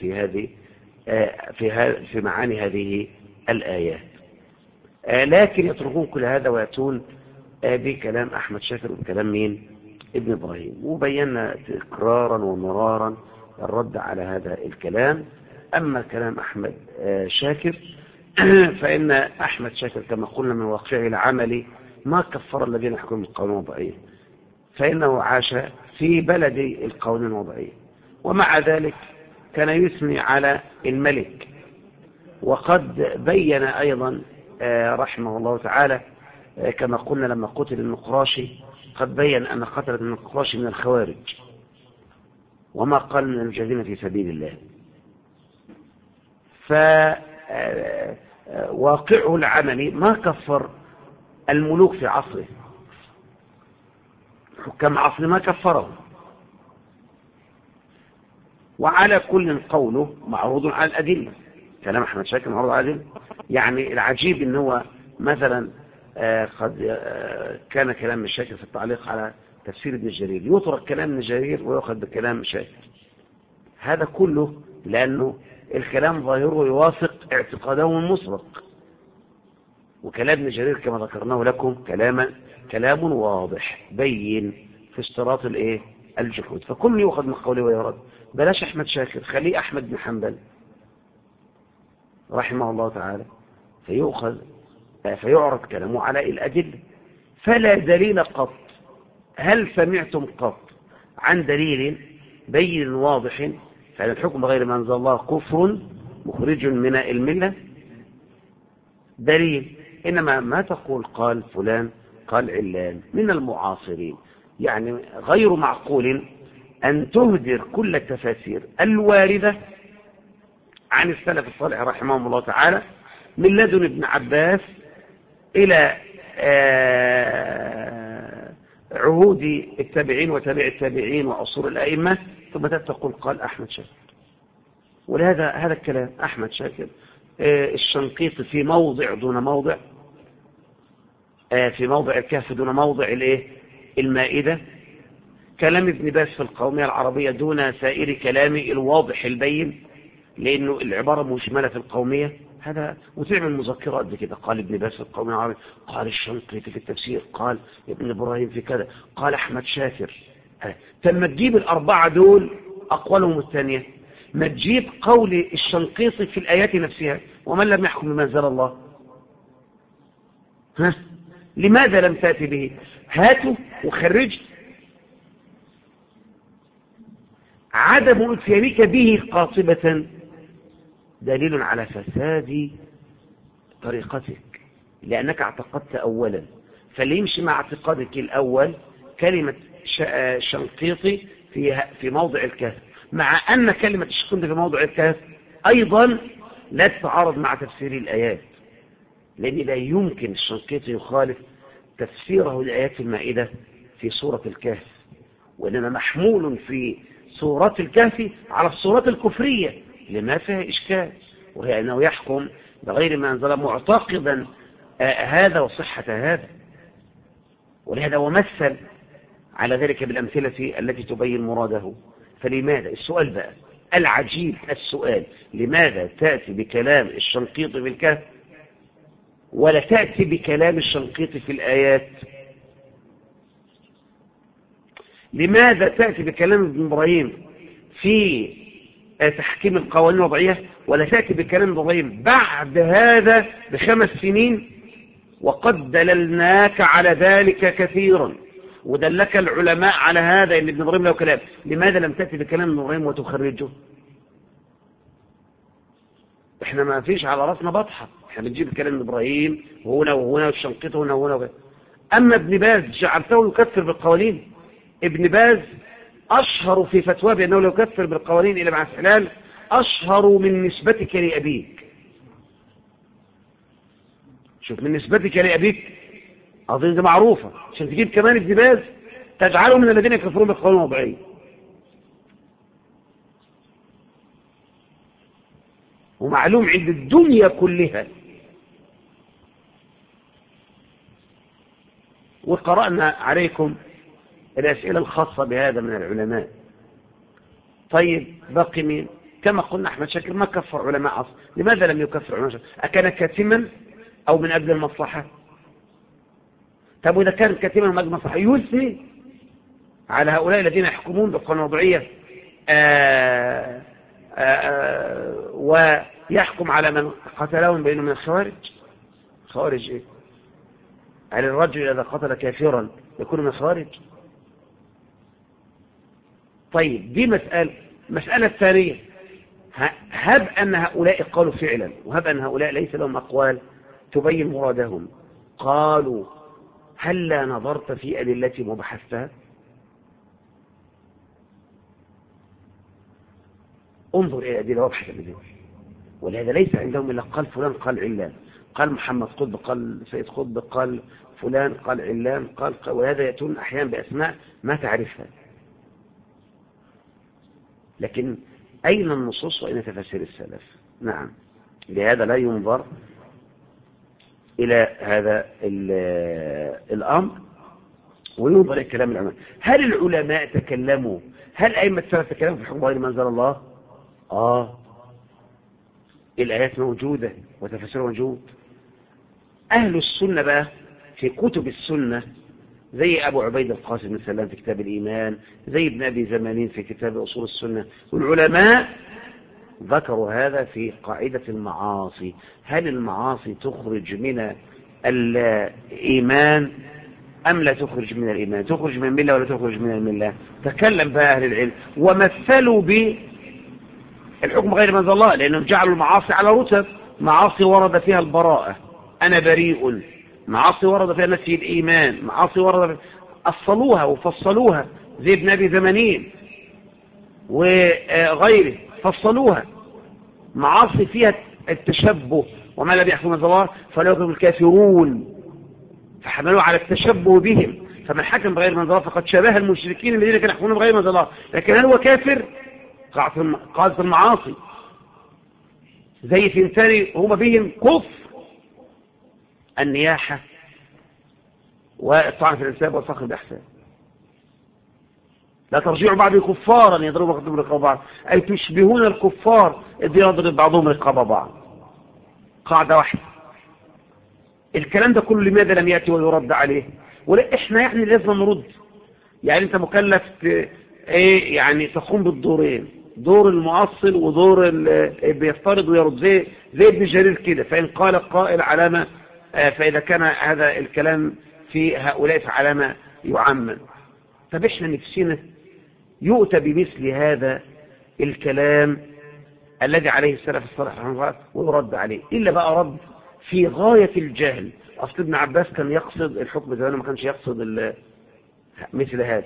في معاني هذه الآيات. لكن يتركون كل هذا ويأتون بكلام أحمد شاكر وبكلام مين؟ ابن إبراهيم. وبينا تكرارا ومرارا الرد على هذا الكلام. أما كلام أحمد شاكر فإن أحمد شاكر كما قلنا من واقعه العملي ما كفر الذين يحكمون بالقوانين الوضعية، فإنه عاش في بلد القوانين الوضعية، ومع ذلك كان يثني على الملك. وقد بين أيضا رحمه الله تعالى كما قلنا لما قتل النقراشي، قد بين أن قتل النقراشي من الخوارج وما قال من المجاهدين في سبيل الله. فواقعه العملي ما كفر الملوك في عصره، حكام عصره ما كفرهم. وعلى كل قوله معروض على الأدلة، كلام أحمد شاكر معروض على الأدلة. يعني العجيب إن هو مثلا قد كان كلام الشاكر في التعليق على تفسير ابن جرير يترك كلام ابن جرير ويأخذ بكلام شاكر. هذا كله لأنه الكلام ظاهره يوافق اعتقاده المسبق، وكلام ابن جرير كما ذكرناه لكم كلام واضح بين في اشتراط الجحود، فكل يؤخذ من قوله ويرد. بلاش أحمد شاكر، خليه أحمد بن حنبل رحمه الله تعالى، فيعرض كلامه على الأدلة. فلا دليل قط. هل سمعتم قط عن دليل بين واضح فإن الحكم غير ما أنزل الله كفر مخرج من الملة؟ دليل. إنما ما تقول قال فلان قال علان من المعاصرين، يعني غير معقول أن تهدر كل التفاسير الواردة عن السلف الصالح رحمهم الله تعالى من لدن ابن عباس إلى عهود التابعين وتابع التابعين وعصور الأئمة، ثم تقول قال أحمد شاكر. ولهذا هذا الكلام أحمد شاكر الشنقيطي في موضع دون موضع، في موضع الكهف دون موضع المائدة، كلام ابن باز في القومية العربية دون سائر كلام الواضح البين، لأنه العبارة مجملة في القومية هذا وتعمل مذكرات بكده، قال ابن باز في القوم العربي، قال الشنقيطي في التفسير، قال ابن إبراهيم في كذا، قال أحمد شاكر. لما تجيب الأربعة دول أقوالهم الثانية، ما تجيب قول الشنقيطي في الآيات نفسها ومن لم يحكم بما أنزل الله. لماذا لم تأتي به؟ هاته وخرج. عدم اتيانك به قاطبة دليل على فساد طريقتك، لأنك اعتقدت أولا، فاللي يمشي مع اعتقادك الأول كلمة شنقيطي في موضع الكهف، مع أن كلمة الشنقيطي في موضع الكهف أيضا لا تتعارض مع تفسير الآيات، لأن لا يمكن الشنقيطي يخالف تفسيره لآيات المائدة في سورة الكهف، وإنما محمول في سورة الكهف على الصورات الكفرية لما فيها إشكال، وهي أنه يحكم بغير ما أنزل معتقدا هذا وصحة هذا، ولهذا ومثل على ذلك بالأمثلة التي تبين مراده. فلماذا السؤال بقى العجيب، السؤال لماذا تأتي بكلام الشنقيطي في الكهف ولا تأتي بكلام الشنقيطي في الآيات؟ لماذا تأتي بكلام ابن إبراهيم في تحكيم القوانين الوضعية ولا تأتي بكلام ابن إبراهيم بعد هذا ب5 سنين، وقد دللناك على ذلك كثيرا ودلك العلماء على هذا ان ابن إبراهيم له كلام؟ لماذا لم تأتي بكلام ابن إبراهيم وتخرجه؟ احنا ما فيش على راسنا بطحة، احنا بنجيب كلام ابن إبراهيم وهنا وهنا والشنقيطي هنا وهنا. أما ابن باز جعلته يكفر بالقوانين. ابن باز أشهر في فتواه بأنه لو يكفر بالقوانين إلى مع الحلال أشهر من نسبتك لأبيك. شوف، من نسبتك لأبيك، أظن دي معروفة، عشان تجيب كمان ابن باز تجعله من الذين يكفرون بالقوانين الوضعية. ومعلوم عند الدنيا كلها، وقرأنا عليكم الأسئلة الخاصة بهذا من العلماء. طيب باقي مين؟ كما قلنا أحمد شاكر ما كفر علماء أصلا. لماذا لم يكفر علماء شاكر؟ أكان كاتما أو من أجل المصلحة؟ طب وإذا كان كاتما من أجل المصلحة يثني على هؤلاء الذين يحكمون بالقوانين الوضعية ويحكم على من قتلهم بأنه من الخوارج. خوارج إيه؟ هل الرجل إذا قتل كافرا يكون من الخوارج؟ طيب دي مسألة ثانية. هب أن هؤلاء قالوا فعلا وهب أن هؤلاء ليس لهم أقوال تبين مرادهم، قالوا هل لا نظرت في أدلتهم وبحثتها؟ انظر إلى الأدلة وابحث الأدلة. ولهذا ليس عندهم إلا قال فلان قال علان، قال محمد قطب قال سيد قطب قال فلان قال علان قال، وهذا يأتون أحيانا بأسماء ما تعرفها. لكن أين النصوص وأين تفسير السلف؟ نعم، لهذا لا ينظر إلى هذا الأمر وينظر إلى كلام العلماء. هل العلماء تكلموا؟ هل أئمة السلف تكلموا في حكم غير ما أنزل الله؟ الآيات موجودة وتفسير موجود. أهل السنة بقى في كتب السنة زي أبو عبيد القاسم بن سلام في كتاب الإيمان، زي ابن أبي زمانين في كتاب أصول السنة، والعلماء ذكروا هذا في قاعدة المعاصي. هل المعاصي تخرج من الإيمان أم لا تخرج من الإيمان؟ تخرج من الملة ولا تخرج من الملة؟ تكلم بها أهل العلم ومثلوا بالحكم غير ما أنزل الله، لأنهم جعلوا المعاصي على رتب. معاصي ورد فيها البراءة، أنا بريء، معاصي ورد فيها نفي الإيمان، معاصي ورد أصلوها وفصلوها زي ابن أبي زمانين وغيره فصلوها. معاصي فيها التشبه وما لا بيحكم الله فلا يكون الكافرون، فحملوا على التشبه بهم، فمن حكم بغير ما أنزل الله فقد شبه المشركين الذين كانوا يحكمون بغير ما أنزل الله. لكن هل هو كافر؟ قاعدة المعاصي زي ثنتين هما بهم كفر: النياحة والطعن في الانساب والفخر باحسان. لا ترجعوا بعض كفارا يضربوا بعضهم رقاب بعض، أي تشبهون الكفار إذ يضرب بعضهم رقاب بعض. قاعدة واحدة. الكلام ده كله لماذا لم يأتي ويرد عليه؟ ولا احنا يعني لازم نرد؟ يعني انت مكلف ايه يعني تقوم بالدورين، دور المؤصل ودور بيفترض ويرد، زي ابن جرير كده. فإن قال قائل علامة، فإذا كان هذا الكلام في هؤلاء فعلامة يعمم. طب احنا نفسنا يؤتى بمثل هذا الكلام الذي عليه السلف الصالح رحمه الله ويرد عليه، إلا بقى رد في غاية الجهل. أصل ابن عباس كان يقصد الحكم زمان، ما كانش يقصد مثل هذا.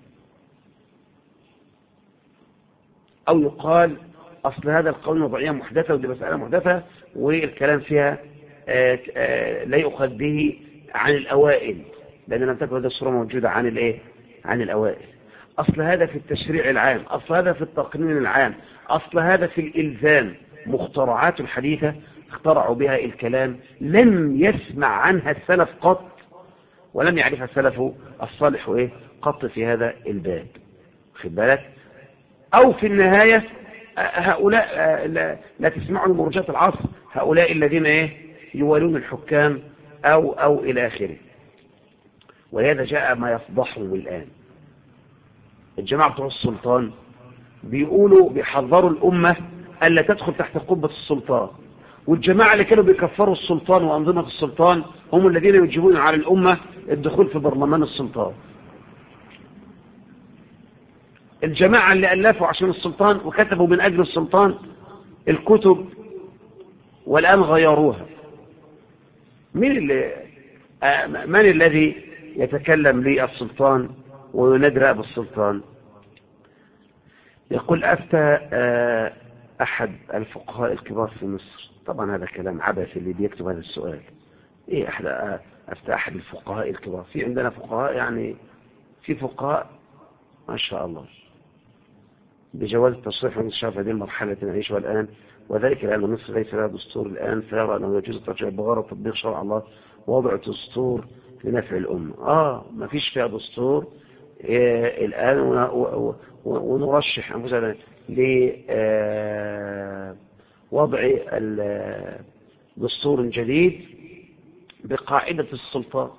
أو يقال أصل هذا القول وضعية محدثة ودي مسألة محدثة والكلام فيها لا يؤخذ به عن الأوائل، لأن لم تكن هذه الصورة موجودة عن الإيه؟ عن الأوائل. أصل هذا في التشريع العام، أصل هذا في التقنين العام، أصل هذا في الإلزام. مخترعات الحديثة اخترعوا بها الكلام لم يسمع عنها السلف قط، ولم يعرفها السلف الصالح إيه قط في هذا الباب. خد بالك؟ أو في النهاية هؤلاء لا تسمعوا لمرجات العصر، هؤلاء الذين إيه يوالون الحكام أو إلى آخره. ولهذا جاء ما يفضحهم الآن. الجماعة بتوع السلطان بيحذروا الأمة ألا تدخل تحت قبة السلطان، والجماعة اللي كانوا بيكفروا السلطان وأنظمة السلطان هم الذين يجيبون على الأمة الدخول في برلمان السلطان. الجماعة اللي ألفوا عشان السلطان وكتبوا من أجل السلطان الكتب والآن غيروها. من الذي يتكلم لي السلطان وينادي رأب السلطان؟ يقول أفتى أحد الفقهاء الكبار في مصر. طبعا هذا كلام عبثي اللي بيكتب هذا السؤال. إيه أفتى أحد الفقهاء الكبار؟ في عندنا فقهاء، يعني في فقهاء ما شاء الله بجواز التصريح من الشرف هذه المرحلة التي نعيشها الآن، وذلك لأن مصر ليس لها دستور الآن، فيرى أنه يجوز الترجيع بغرض تطبيق شرع الله ووضع دستور لنفع الأمة. ما فيش فيها دستور الآن، ونرشح أنفسنا لوضع دستور جديد بقاعدة السلطان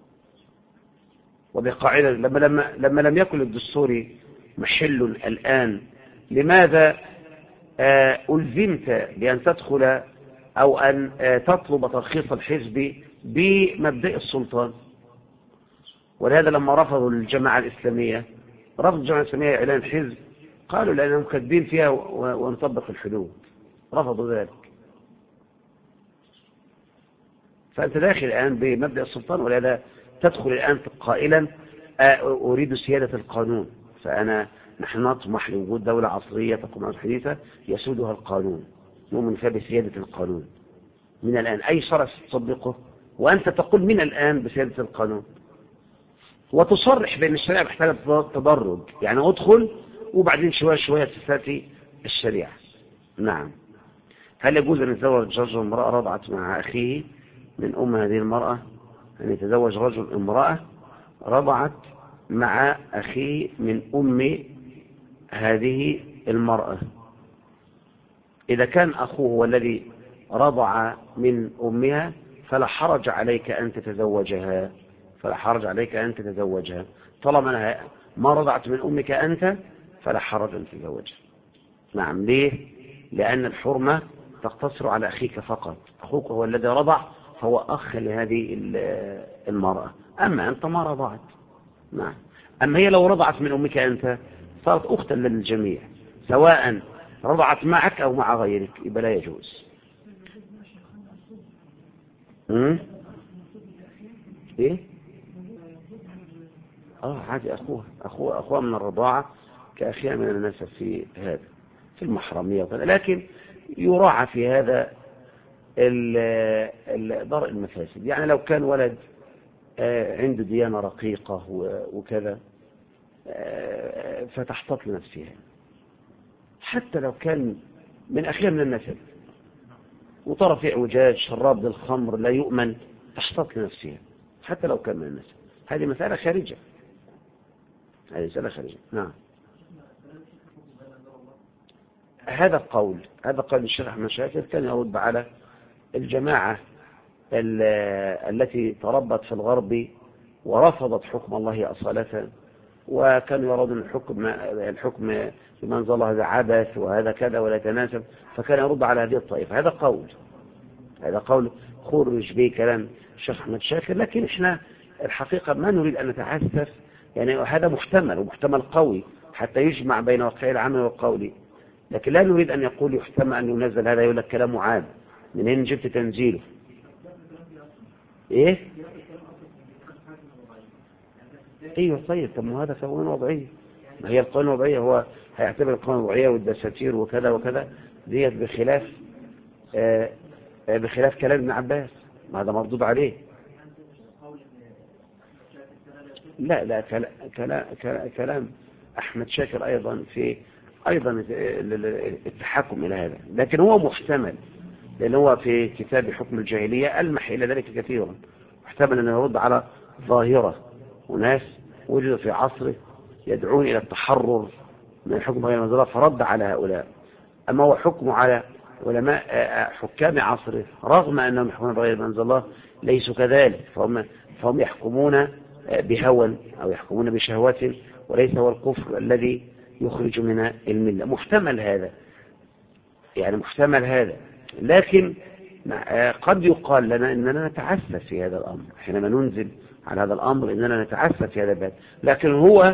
وبقاعدة لما لم يكن الدستور محل الآن، لماذا ألزمت بأن تدخل أو أن تطلب ترخيص الحزب بمبدأ السلطان؟ ولهذا لما رفضوا الجماعة الإسلامية، رفض الجماعة الإسلامية إعلان الحزب، قالوا لأنهم كاتبين فيها ونطبق الحدود، رفضوا ذلك. فأنت داخل الآن بمبدأ السلطان، ولهذا تدخل الآن قائلا أريد سيادة القانون. نحن نطمح لوجود دولة عصرية تقوم على الحديثة يسودها القانون، نؤمن فيها بسيادة القانون من الآن. أي شرع تطبقه وأنت تقول من الآن بسيادة القانون، وتصرح بأن الشريعة محتاجة تدرج، يعني أدخل وبعدين شوية شوية تستاتي الشريعة. نعم. هل يجوز أن يتزوج رجل امرأة رضعت مع أخيه من أم هذه المرأة؟ أن يتزوج رجل امرأة رضعت مع أخيه من أم هذه المرأة. إذا كان أخوه هو الذي رضع من أمها فلا حرج عليك أن تتزوجها، فلا حرج عليك أن تتزوجها. طالما ما رضعت من أمك أنت فلا حرج أن تتزوجها. نعم. ليه؟ لأن الحرمة تقتصر على أخيك فقط. أخوك هو الذي رضع فهو أخ لهذه المرأة، أما أنت ما رضعت. نعم. أما هي لو رضعت من أمك أنت صارت أختا للجميع، سواء رضعت معك أو مع غيرك، يبقى لا يجوز. إيه؟ عادي، أخوها من الرضاعة كأخيها من النسب في هذا، في المحرمية وكذا، لكن يراعى في هذا درء المفاسد. يعني لو كان ولد عنده ديانة رقيقة وكذا فتحتاط لنفسها، حتى لو كان من أخيها من النسب وطرف اعوجاج شراب للخمر لا يؤمن، تحتاط لنفسها حتى لو كان من النسب. هذه مسألة خارجة، هذه مسألة خارجة. نعم. هذا قول الشيخ أحمد شاكر كان يرد على الجماعة التي تربت في الغرب ورفضت حكم الله أصالة، وكانوا يرون الحكم بمن ظل هذا عبث وهذا كذا ولا يتناسب، فكان يرد على هذه الطائفة. هذا قول خرج به كلام الشيخ أحمد شاكر، لكن احنا الحقيقة ما نريد أن نتعسف، يعني هذا محتمل ومحتمل قوي حتى يجمع بين واقع العمل والقول، لكن لا نريد أن يقول يحتمل أن ينزل هذا، يقول لك كلام عام، منين جبت تنزيله؟ ايه؟ ايوه طيب، طب ما هذا قوانين وضعيه، ما هي القوانين الوضعيه، هو هيعتبر القوانين الوضعيه والدساتير وكذا وكذا ديت بخلاف كلام ابن عباس، ما هذا مردود عليه. لا كلام أحمد شاكر أيضا في التحكم إلى هذا، لكن هو محتمل، لأن هو في كتاب حكم الجاهلية ألمح إلى ذلك كثيرا، محتمل أن يرد على ظاهرة وناس وجدوا في عصره يدعون إلى التحرر من حكم غير المنزلة فرد على هؤلاء. أما هو حكم على علماء حكام عصره رغم أنهم يحكمون بغير منزل الله ليسوا كذلك، فهم يحكمون بهوى أو يحكمون بشهوة، وليس هو الكفر الذي يخرج من الملة. محتمل هذا، يعني محتمل هذا، لكن قد يقال لنا أننا نتعسف في هذا الأمر حينما ننزل على هذا الأمر، أننا نتعسف في هذا الباب، لكن هو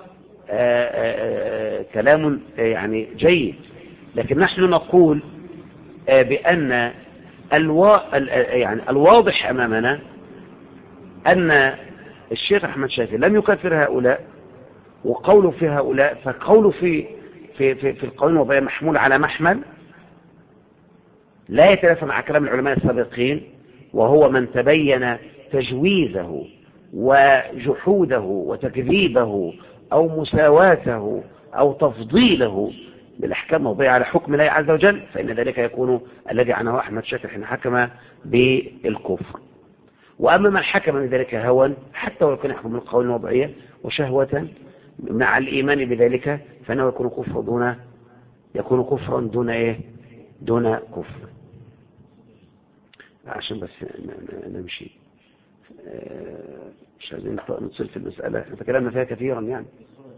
كلام يعني جيد. لكن نحن نقول بأن يعني الواضح أمامنا أن الشيخ أحمد شاكر لم يكفر هؤلاء، وقوله في هؤلاء فقوله في القوانين الوضعية محمول على محمل لا يتنافى مع كلام العلماء السابقين، وهو من تبين تجويزه وجحوده وتكذيبه أو مساواته أو تفضيله بالأحكام الوضعية على حكم الله عز وجل، فإن ذلك يكون الذي عنه أحمد شاكر حين حكم بالكفر. وأما من حكم بذلك هوى حتى ولو كان يحكم بالقوانين الوضعية وشهوة مع الإيمان بذلك، فإنه يكون كفرا دون إيه؟ دون كفر. عشان بس نمشي، مش عايزين نتصل في المسألة، احنا تكلمنا فيها كثيرا يعني.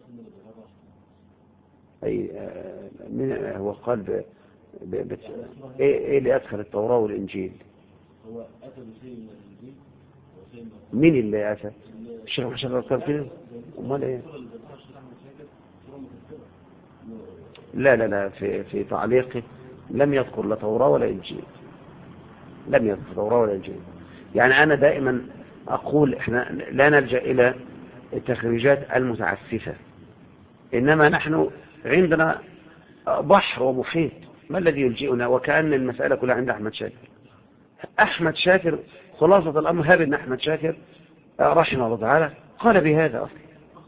أي من هو قال إيه اللي أدخل التوراة والإنجيل؟ هو أتى بشيء من الإنجيل وشيء من مين اللي أتى؟ الشيخ محمد قال كده؟ أمال إيه؟ لا في تعليقه لم يذكر لا توراة ولا إنجيل، لم يذكر توراة ولا إنجيل. يعني أنا دائما أقول إحنا لا نلجأ إلى التخريجات المتعسفة، إنما نحن عندنا بحر ومحيط، ما الذي يلجئنا؟ وكأن المسألة كلها عند أحمد شاكر. أحمد شاكر خلاصة الأمر هذا، أن أحمد شاكر رحمه الله تعالى قال بهذا أصلا،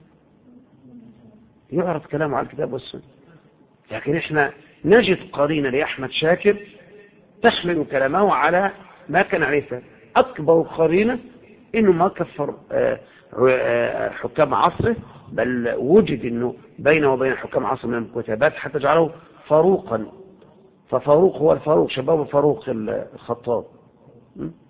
يعرض كلامه على الكتاب والسنة، لكن إحنا نجد قرينة لأحمد شاكر تحمل كلامه على ما كان عليه. أكبر قرينة إنه ما كفر حكام عصره، بل وجد إنه بينه وبين حكام عصره من الكتابات حتى جعله فاروقا، ففاروق هو الفاروق، شباب فاروق الخطاب.